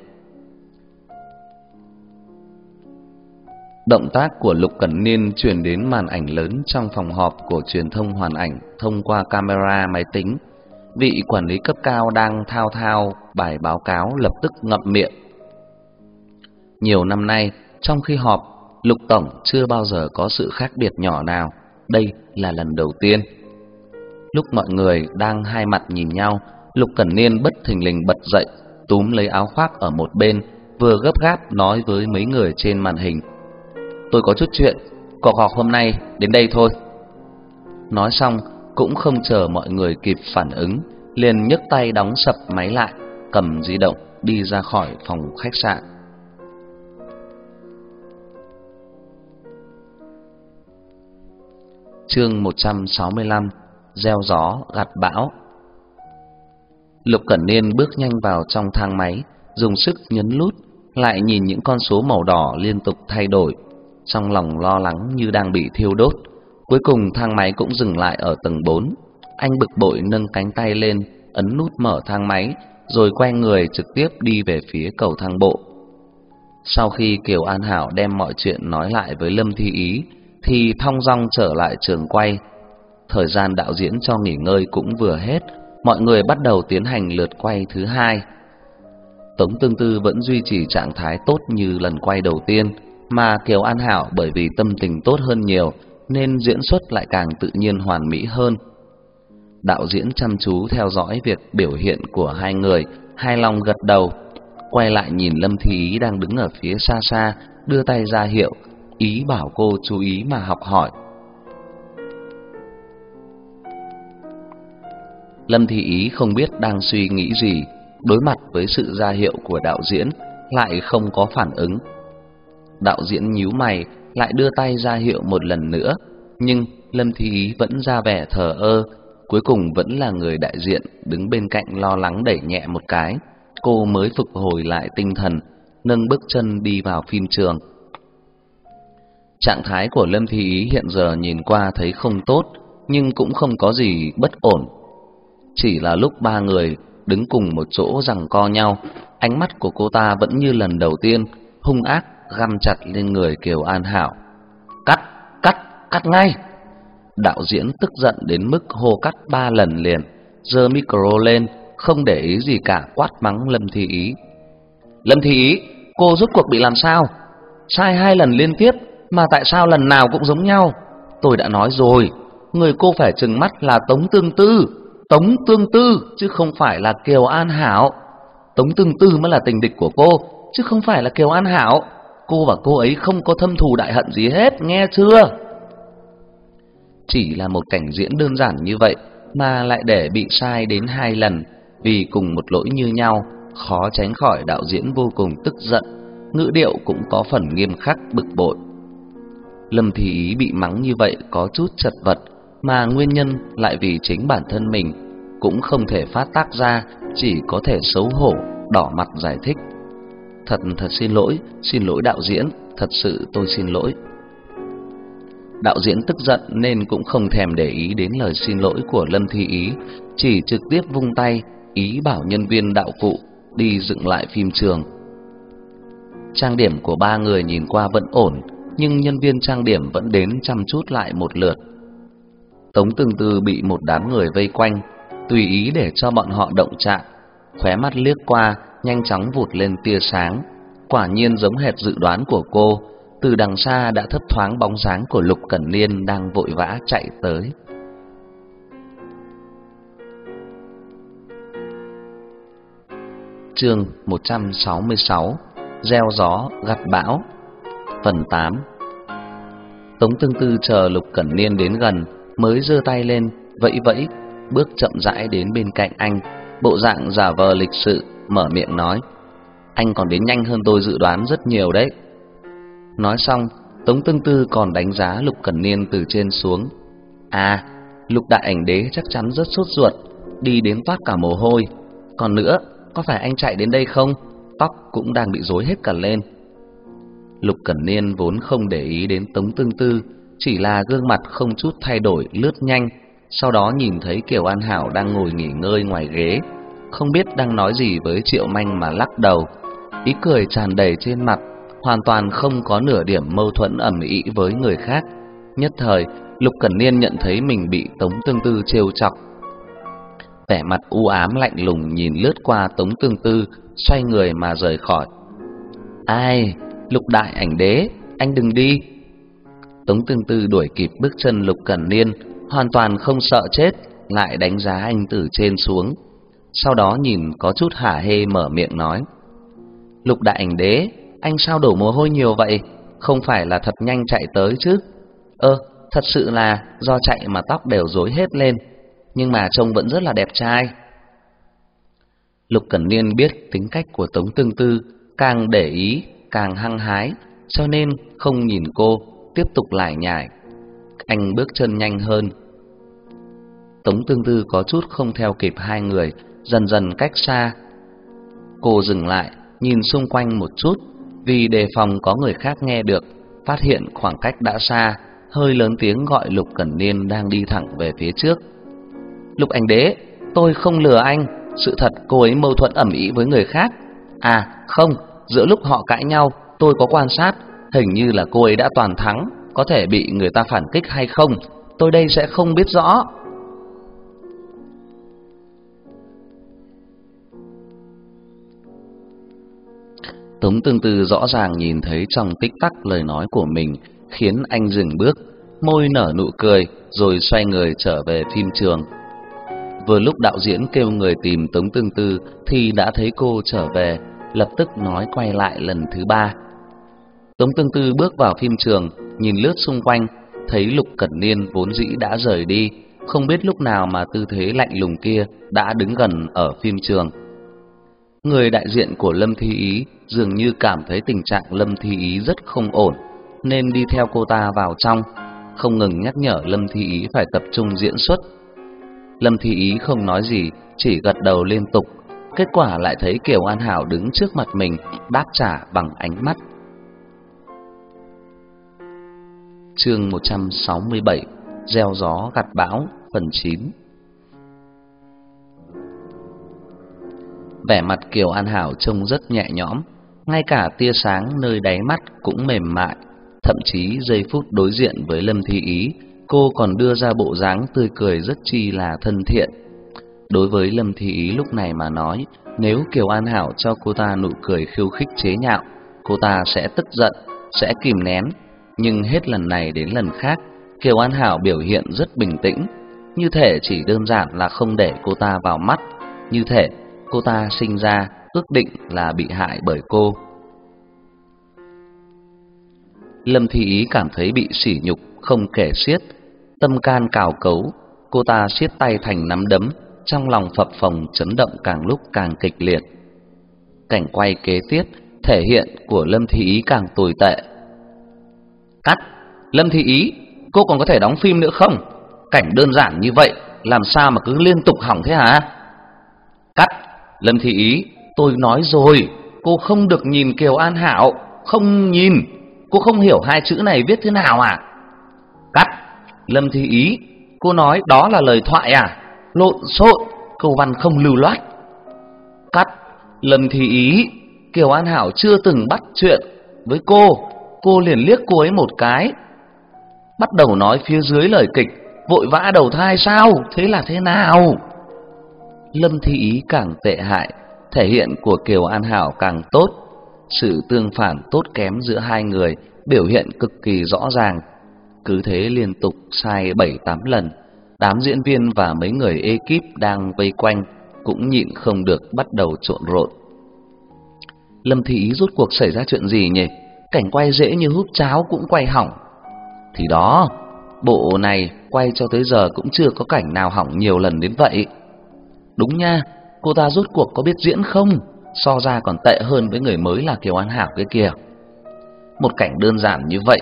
A: Động tác của Lục Cẩn Niên truyền đến màn ảnh lớn trong phòng họp của truyền thông Hoàn Ảnh thông qua camera máy tính. Vị quản lý cấp cao đang thao thao bài báo cáo lập tức ngậm miệng. Nhiều năm nay, trong khi họp, Lục Tổng chưa bao giờ có sự khác biệt nhỏ nào. Đây là lần đầu tiên. Lúc mọi người đang hai mặt nhìn nhau, Lục Cẩn Niên bất thình lình bật dậy, túm lấy áo khoác ở một bên, vừa gấp gáp nói với mấy người trên màn hình: "Tôi có chút chuyện, cuộc họp hôm nay đến đây thôi." Nói xong, cũng không chờ mọi người kịp phản ứng, liền nhấc tay đóng sập máy lại, cầm di động đi ra khỏi phòng khách sạn. Chương 165: Gieo gió gặt bão. Lục Cẩn Niên bước nhanh vào trong thang máy, dùng sức nhấn nút, lại nhìn những con số màu đỏ liên tục thay đổi, trong lòng lo lắng như đang bị thiêu đốt. Cuối cùng thang máy cũng dừng lại ở tầng 4. Anh bực bội nâng cánh tay lên, ấn nút mở thang máy, rồi quay người trực tiếp đi về phía cầu thang bộ. Sau khi Kiều An Hảo đem mọi chuyện nói lại với Lâm Thi Ý, thì thong dong trở lại trường quay. Thời gian đạo diễn cho nghỉ ngơi cũng vừa hết, mọi người bắt đầu tiến hành lượt quay thứ hai. Tống Tương Tư vẫn duy trì trạng thái tốt như lần quay đầu tiên, mà Kiều An Hảo bởi vì tâm tình tốt hơn nhiều nên diễn xuất lại càng tự nhiên hoàn mỹ hơn. Đạo diễn chăm chú theo dõi việc biểu hiện của hai người, hài lòng gật đầu, quay lại nhìn Lâm Thi Ý đang đứng ở phía xa xa, đưa tay ra hiệu, ý bảo cô chú ý mà học hỏi. Lâm Thi Ý không biết đang suy nghĩ gì, đối mặt với sự ra hiệu của đạo diễn lại không có phản ứng. Đạo diễn nhíu mày, lại đưa tay ra hiệu một lần nữa, nhưng Lâm Thi Ý vẫn ra vẻ thờ ơ, cuối cùng vẫn là người đại diện đứng bên cạnh lo lắng đẩy nhẹ một cái, cô mới phục hồi lại tinh thần, nâng bước chân đi vào phim trường. Trạng thái của Lâm Thi Ý hiện giờ nhìn qua thấy không tốt, nhưng cũng không có gì bất ổn. Chỉ là lúc ba người đứng cùng một chỗ giằng co nhau, ánh mắt của cô ta vẫn như lần đầu tiên, hung ác găm chặt lên người Kiều An Hảo. Cắt, cắt, cắt ngay! Đạo diễn tức giận đến mức hô cắt 3 lần liền, giơ micro lên, không để ý gì cả, quát mắng Lâm Thi Ý. Lâm Thi Ý, cô rốt cuộc bị làm sao? Sai 2 lần liên tiếp, mà tại sao lần nào cũng giống nhau? Tôi đã nói rồi, người cô phải trừng mắt là Tống Tương Tư, Tống Tương Tư, chứ không phải là Kiều An Hảo. Tống Tương Tư mới là tình địch của cô, chứ không phải là Kiều An Hảo. Cô và cô ấy không có thâm thù đại hận gì hết, nghe chưa? Chỉ là một cảnh diễn đơn giản như vậy mà lại để bị sai đến 2 lần vì cùng một lỗi như nhau, khó tránh khỏi đạo diễn vô cùng tức giận, ngữ điệu cũng có phần nghiêm khắc bực bội. Lâm Thi Ý bị mắng như vậy có chút chật vật, mà nguyên nhân lại vì chính bản thân mình, cũng không thể phát tác ra, chỉ có thể xấu hổ đỏ mặt giải thích. Thật xin lỗi đạo diễn, thật sự tôi xin lỗi. Đạo diễn tức giận nên cũng không thèm để ý đến lời xin lỗi của Lâm Thi Ý, chỉ trực tiếp vung tay, ý bảo nhân viên đạo cụ đi dựng lại phim trường. Trang điểm của 3 người nhìn qua vẫn ổn, nhưng nhân viên trang điểm vẫn đến chăm chút lại một lượt. Tống Tương Tư bị một đám người vây quanh, tùy ý để cho bọn họ động chạm, khóe mắt liếc qua, nhanh chóng vụt lên tia sáng. Quả nhiên giống hệt dự đoán của cô, từ đằng xa đã thấp thoáng bóng dáng của Lục Cẩn Niên đang vội vã chạy tới. Chương 166: Gieo gió gặt bão. Phần 8. Tống Tương Tư chờ Lục Cẩn Niên đến gần mới giơ tay lên, vẫy vẫy, bước chậm rãi đến bên cạnh anh, bộ dạng giả vờ lịch sự, mở miệng nói: Anh còn đến nhanh hơn tôi dự đoán rất nhiều đấy. Nói xong, Tống Tương Tư còn đánh giá Lục Cẩn Niên từ trên xuống. À, Lục đại ảnh đế chắc chắn rất sốt ruột, đi đến toát cả mồ hôi. Còn nữa, có phải anh chạy đến đây không? Tóc cũng đang bị rối hết cả lên. Lục Cẩn Niên vốn không để ý đến Tống Tương Tư, chỉ là gương mặt không chút thay đổi lướt nhanh, sau đó nhìn thấy Kiều An Hảo đang ngồi nghỉ ngơi ngoài ghế, không biết đang nói gì với Triệu Manh mà lắc đầu, ý cười tràn đầy trên mặt, hoàn toàn không có nửa điểm mâu thuẫn ầm ĩ với người khác. Nhất thời, Lục Cẩn Niên nhận thấy mình bị Tống Tương Tư trêu chọc. Vẻ mặt u ám lạnh lùng nhìn lướt qua Tống Tương Tư, xoay người mà rời khỏi. Ai, Lục đại ảnh đế, anh đừng đi. Tống Tương Tư đuổi kịp bước chân Lục Cẩn Niên, hoàn toàn không sợ chết, lại đánh giá anh từ trên xuống. Sau đó nhìn có chút hả hê mở miệng nói: Lục đại ảnh đế, anh sao đổ mồ hôi nhiều vậy? Không phải là thật nhanh chạy tới chứ? Thật sự là do chạy mà tóc đều rối hết lên, nhưng mà trông vẫn rất là đẹp trai. Lục Cẩn Niên biết tính cách của Tống Tương Tư, càng để ý càng hăng hái, cho nên không nhìn cô, tiếp tục lải nhải. Anh bước chân nhanh hơn. Tống Tương Tư có chút không theo kịp hai người, dần dần cách xa. Cô dừng lại, nhìn xung quanh một chút, vì đề phòng có người khác nghe được, phát hiện khoảng cách đã xa, hơi lớn tiếng gọi Lục Cẩn Niên đang đi thẳng về phía trước. Lục ảnh đế, tôi không lừa anh, sự thật cô ấy mâu thuẫn ầm ĩ với người khác. À không, giữa lúc họ cãi nhau, tôi có quan sát, hình như là cô ấy đã toàn thắng, có thể bị người ta phản kích hay không, tôi đây sẽ không biết rõ. Tống Tương Tư rõ ràng nhìn thấy trong tích tắc lời nói của mình, khiến anh dừng bước, môi nở nụ cười, rồi xoay người trở về phim trường. Vừa lúc đạo diễn kêu người tìm Tống Tương Tư thì đã thấy cô trở về, lập tức nói quay lại lần thứ 3. Tống Tương Tư bước vào phim trường, nhìn lướt xung quanh, thấy Lục Cẩn Niên vốn dĩ đã rời đi, không biết lúc nào mà tư thế lạnh lùng kia đã đứng gần ở phim trường. Người đại diện của Lâm Thi Ý dường như cảm thấy tình trạng Lâm Thi Ý rất không ổn, nên đi theo cô ta vào trong, không ngừng nhắc nhở Lâm Thi Ý phải tập trung diễn xuất. Lâm Thi Ý không nói gì, chỉ gật đầu liên tục. Kết quả lại thấy Kiều An Hảo đứng trước mặt mình, đáp trả bằng ánh mắt. Chương 167: Gieo gió gặt bão, phần 9. Vẻ mặt Kiều An Hảo trông rất nhẹ nhõm, ngay cả tia sáng nơi đáy mắt cũng mềm mại. Thậm chí giây phút đối diện với Lâm Thi Ý, cô còn đưa ra bộ dáng tươi cười rất chi là thân thiện. Đối với Lâm Thi Ý lúc này mà nói, nếu Kiều An Hảo cho cô ta nụ cười khiêu khích chế nhạo, cô ta sẽ tức giận, sẽ kìm nén. Nhưng hết lần này đến lần khác, Kiều An Hảo biểu hiện rất bình tĩnh, như thể chỉ đơn giản là không để cô ta vào mắt, như thể cô ta sinh ra ước định là bị hại bởi cô. Lâm Thi Ý cảm thấy bị sỉ nhục không kể xiết, tâm can cào cấu, cô ta siết tay thành nắm đấm, trong lòng phập phồng chấn động càng lúc càng kịch liệt. Cảnh quay kế tiếp, thể hiện của Lâm Thi Ý càng tồi tệ. Cắt! Lâm Thi Ý, cô còn có thể đóng phim nữa không? Cảnh đơn giản như vậy, làm sao mà cứ liên tục hỏng thế hả? Cắt! Lâm Thi Ý, tôi nói rồi, cô không được nhìn Kiều An Hảo, không nhìn. Cô không hiểu hai chữ này viết thế nào à? Cắt! Lâm Thi Ý, cô nói đó là lời thoại à? Lộn xộn, câu văn không lưu loát. Cắt! Lâm Thi Ý, Kiều An Hảo chưa từng bắt chuyện với cô liền liếc cô ấy một cái. Bắt đầu nói phía dưới lời kịch, vội vã đầu thai sao? Thế là thế nào? Lâm Thi Ý càng tệ hại, thể hiện của Kiều An Hảo càng tốt. Sự tương phản tốt kém giữa hai người biểu hiện cực kỳ rõ ràng. Cứ thế liên tục sai 7-8 lần, đám diễn viên và mấy người ekip đang vây quanh cũng nhịn không được bắt đầu trộn rộn. Lâm Thi Ý rốt cuộc xảy ra chuyện gì nhỉ? Cảnh quay dễ như húp cháo cũng quay hỏng. Thì đó, bộ này quay cho tới giờ cũng chưa có cảnh nào hỏng nhiều lần đến vậy. Đúng nha, cô ta rốt cuộc có biết diễn không? So ra còn tệ hơn với người mới là Kiều An Hảo cái kìa. Một cảnh đơn giản như vậy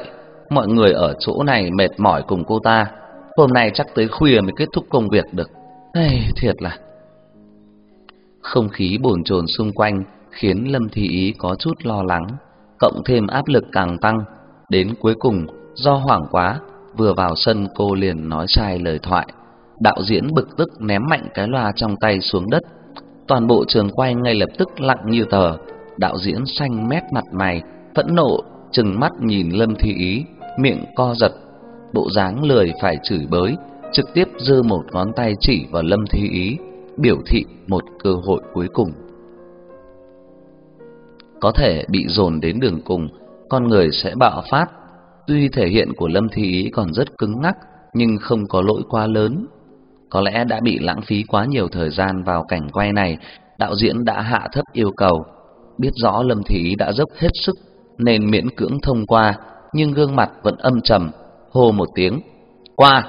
A: mọi người ở chỗ này mệt mỏi cùng cô ta. Hôm nay chắc tới khuya mới kết thúc công việc được. Thiệt là... Không khí bồn chồn xung quanh khiến Lâm Thi Ý có chút lo lắng, cộng thêm áp lực càng tăng. Đến cuối cùng, do hoảng quá, vừa vào sân cô liền nói sai lời thoại. Đạo diễn bực tức ném mạnh cái loa trong tay xuống đất. Toàn bộ trường quay ngay lập tức lặng như tờ. Đạo diễn xanh mét mặt mày, phẫn nộ trừng mắt nhìn Lâm Thi Ý, miệng co giật, bộ dáng lười phải chửi bới, trực tiếp giơ một ngón tay chỉ vào Lâm Thi Ý, biểu thị một cơ hội cuối cùng. Có thể bị dồn đến đường cùng, con người sẽ bạo phát. Tuy thể hiện của Lâm Thi Ý còn rất cứng ngắc, nhưng không có lỗi quá lớn. Có lẽ đã bị lãng phí quá nhiều thời gian vào cảnh quay này, đạo diễn đã hạ thấp yêu cầu. Biết rõ Lâm Thi Ý đã dốc hết sức nên miễn cưỡng thông qua, nhưng gương mặt vẫn âm trầm, hô một tiếng, qua.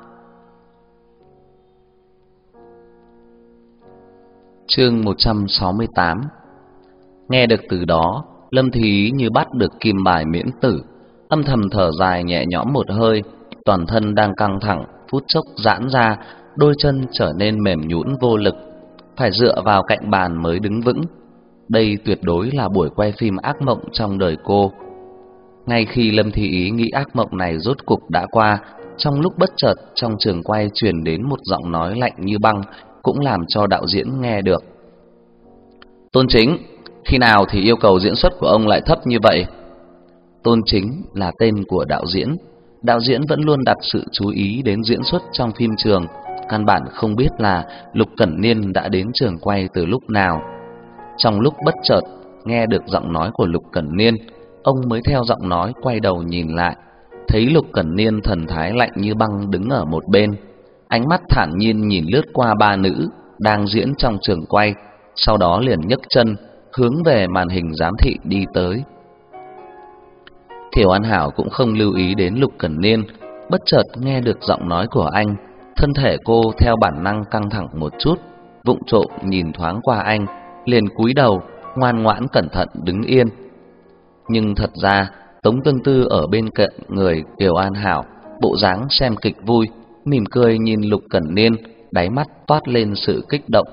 A: Chương 168. Nghe được từ đó, Lâm Thi Ý như bắt được kim bài miễn tử, âm thầm thở dài nhẹ nhõm một hơi, toàn thân đang căng thẳng, phút chốc giãn ra, đôi chân trở nên mềm nhũn vô lực, phải dựa vào cạnh bàn mới đứng vững. Đây tuyệt đối là buổi quay phim ác mộng trong đời cô. Ngay khi Lâm Thi Ý nghĩ ác mộng này rốt cục đã qua, trong lúc bất chợt trong trường quay truyền đến một giọng nói lạnh như băng, cũng làm cho đạo diễn nghe được. Tôn Chính, khi nào thì yêu cầu diễn xuất của ông lại thấp như vậy? Tôn Chính là tên của đạo diễn. Đạo diễn vẫn luôn đặt sự chú ý đến diễn xuất trong phim trường, căn bản không biết là Lục Cẩn Niên đã đến trường quay từ lúc nào. Trong lúc bất chợt nghe được giọng nói của Lục Cẩn Niên, ông mới theo giọng nói quay đầu nhìn lại, thấy Lục Cẩn Niên thần thái lạnh như băng đứng ở một bên, ánh mắt thản nhiên nhìn lướt qua ba nữ đang diễn trong trường quay, sau đó liền nhấc chân hướng về màn hình giám thị đi tới. Thiều An Hảo cũng không lưu ý đến Lục Cẩn Niên, bất chợt nghe được giọng nói của anh, thân thể cô theo bản năng căng thẳng một chút, vụng trộm nhìn thoáng qua anh, liền cúi đầu, ngoan ngoãn cẩn thận đứng yên. Nhưng thật ra Tống Tương Tư ở bên cạnh người Thiều An Hảo, bộ dáng xem kịch vui, mỉm cười nhìn Lục Cẩn Niên, đáy mắt toát lên sự kích động.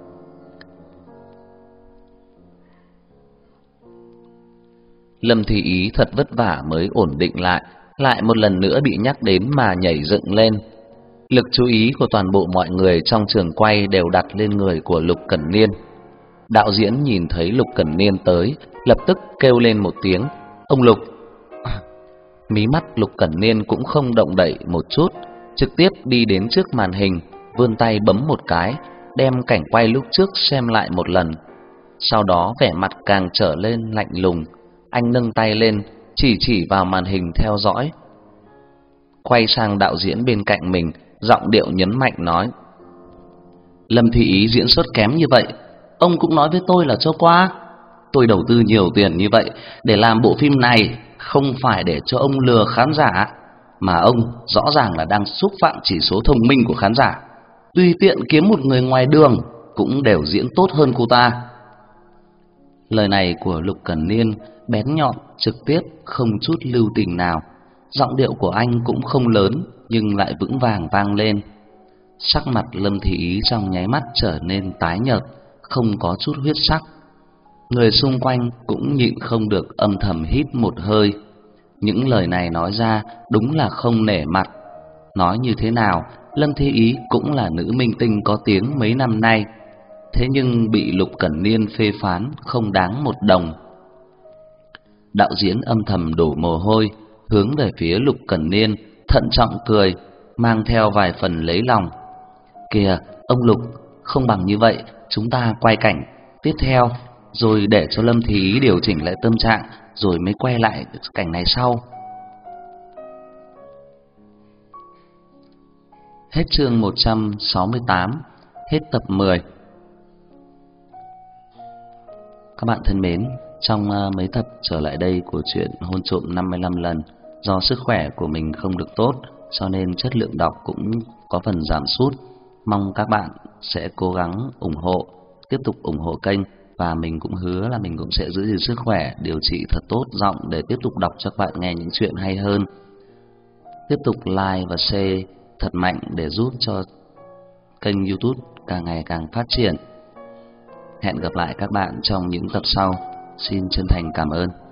A: Lâm Thi Ý thật vất vả mới ổn định lại một lần nữa bị nhắc đến mà nhảy dựng lên. Lực chú ý của toàn bộ mọi người trong trường quay đều đặt lên người của Lục Cẩn Niên. Đạo diễn nhìn thấy Lục Cẩn Niên tới, lập tức kêu lên một tiếng, ông Lục. Mí mắt Lục Cẩn Niên cũng không động đậy một chút, trực tiếp đi đến trước màn hình, vươn tay bấm một cái, đem cảnh quay lúc trước xem lại một lần. Sau đó vẻ mặt càng trở lên lạnh lùng, anh nâng tay lên, chỉ vào màn hình theo dõi. Quay sang đạo diễn bên cạnh mình, giọng điệu nhấn mạnh nói, Lâm Thi Ý diễn xuất kém như vậy, ông cũng nói với tôi là cho qua. Tôi đầu tư nhiều tiền như vậy để làm bộ phim này, không phải để cho ông lừa khán giả, mà ông rõ ràng là đang xúc phạm chỉ số thông minh của khán giả. Tùy tiện kiếm một người ngoài đường cũng đều diễn tốt hơn cô ta. Lời này của Lục Cẩn Niên bén nhọn, trực tiếp, không chút lưu tình nào. Giọng điệu của anh cũng không lớn, nhưng lại vững vàng vang lên. Sắc mặt Lâm Thi Ý trong nháy mắt trở nên tái nhợt, không có chút huyết sắc. Người xung quanh cũng nhịn không được âm thầm hít một hơi. Những lời này nói ra đúng là không nể mặt. Nói như thế nào, Lâm Thi Ý cũng là nữ minh tinh có tiếng mấy năm nay, thế nhưng bị Lục Cẩn Niên phê phán không đáng một đồng. Đạo diễn âm thầm đổ mồ hôi, hướng về phía Lục Cẩn Niên, thận trọng cười, mang theo vài phần lấy lòng. Kìa, ông Lục, không bằng như vậy, chúng ta quay cảnh tiếp theo, rồi để cho Lâm Thi Ý điều chỉnh lại tâm trạng, rồi mới quay lại cảnh này sau. Hết chương 168, hết tập 10. Các bạn thân mến, trong mấy tập trở lại đây của truyện Hôn Trộm 55 lần, do sức khỏe của mình không được tốt, cho nên chất lượng đọc cũng có phần giảm sút. Mong các bạn sẽ cố gắng ủng hộ, tiếp tục ủng hộ kênh và mình cũng hứa là mình cũng sẽ giữ gìn sức khỏe, điều trị thật tốt giọng để tiếp tục đọc cho các bạn nghe những chuyện hay hơn. Tiếp tục like và share thật mạnh để giúp cho kênh YouTube càng ngày càng phát triển. Hẹn gặp lại các bạn trong những tập sau. Xin chân thành cảm ơn.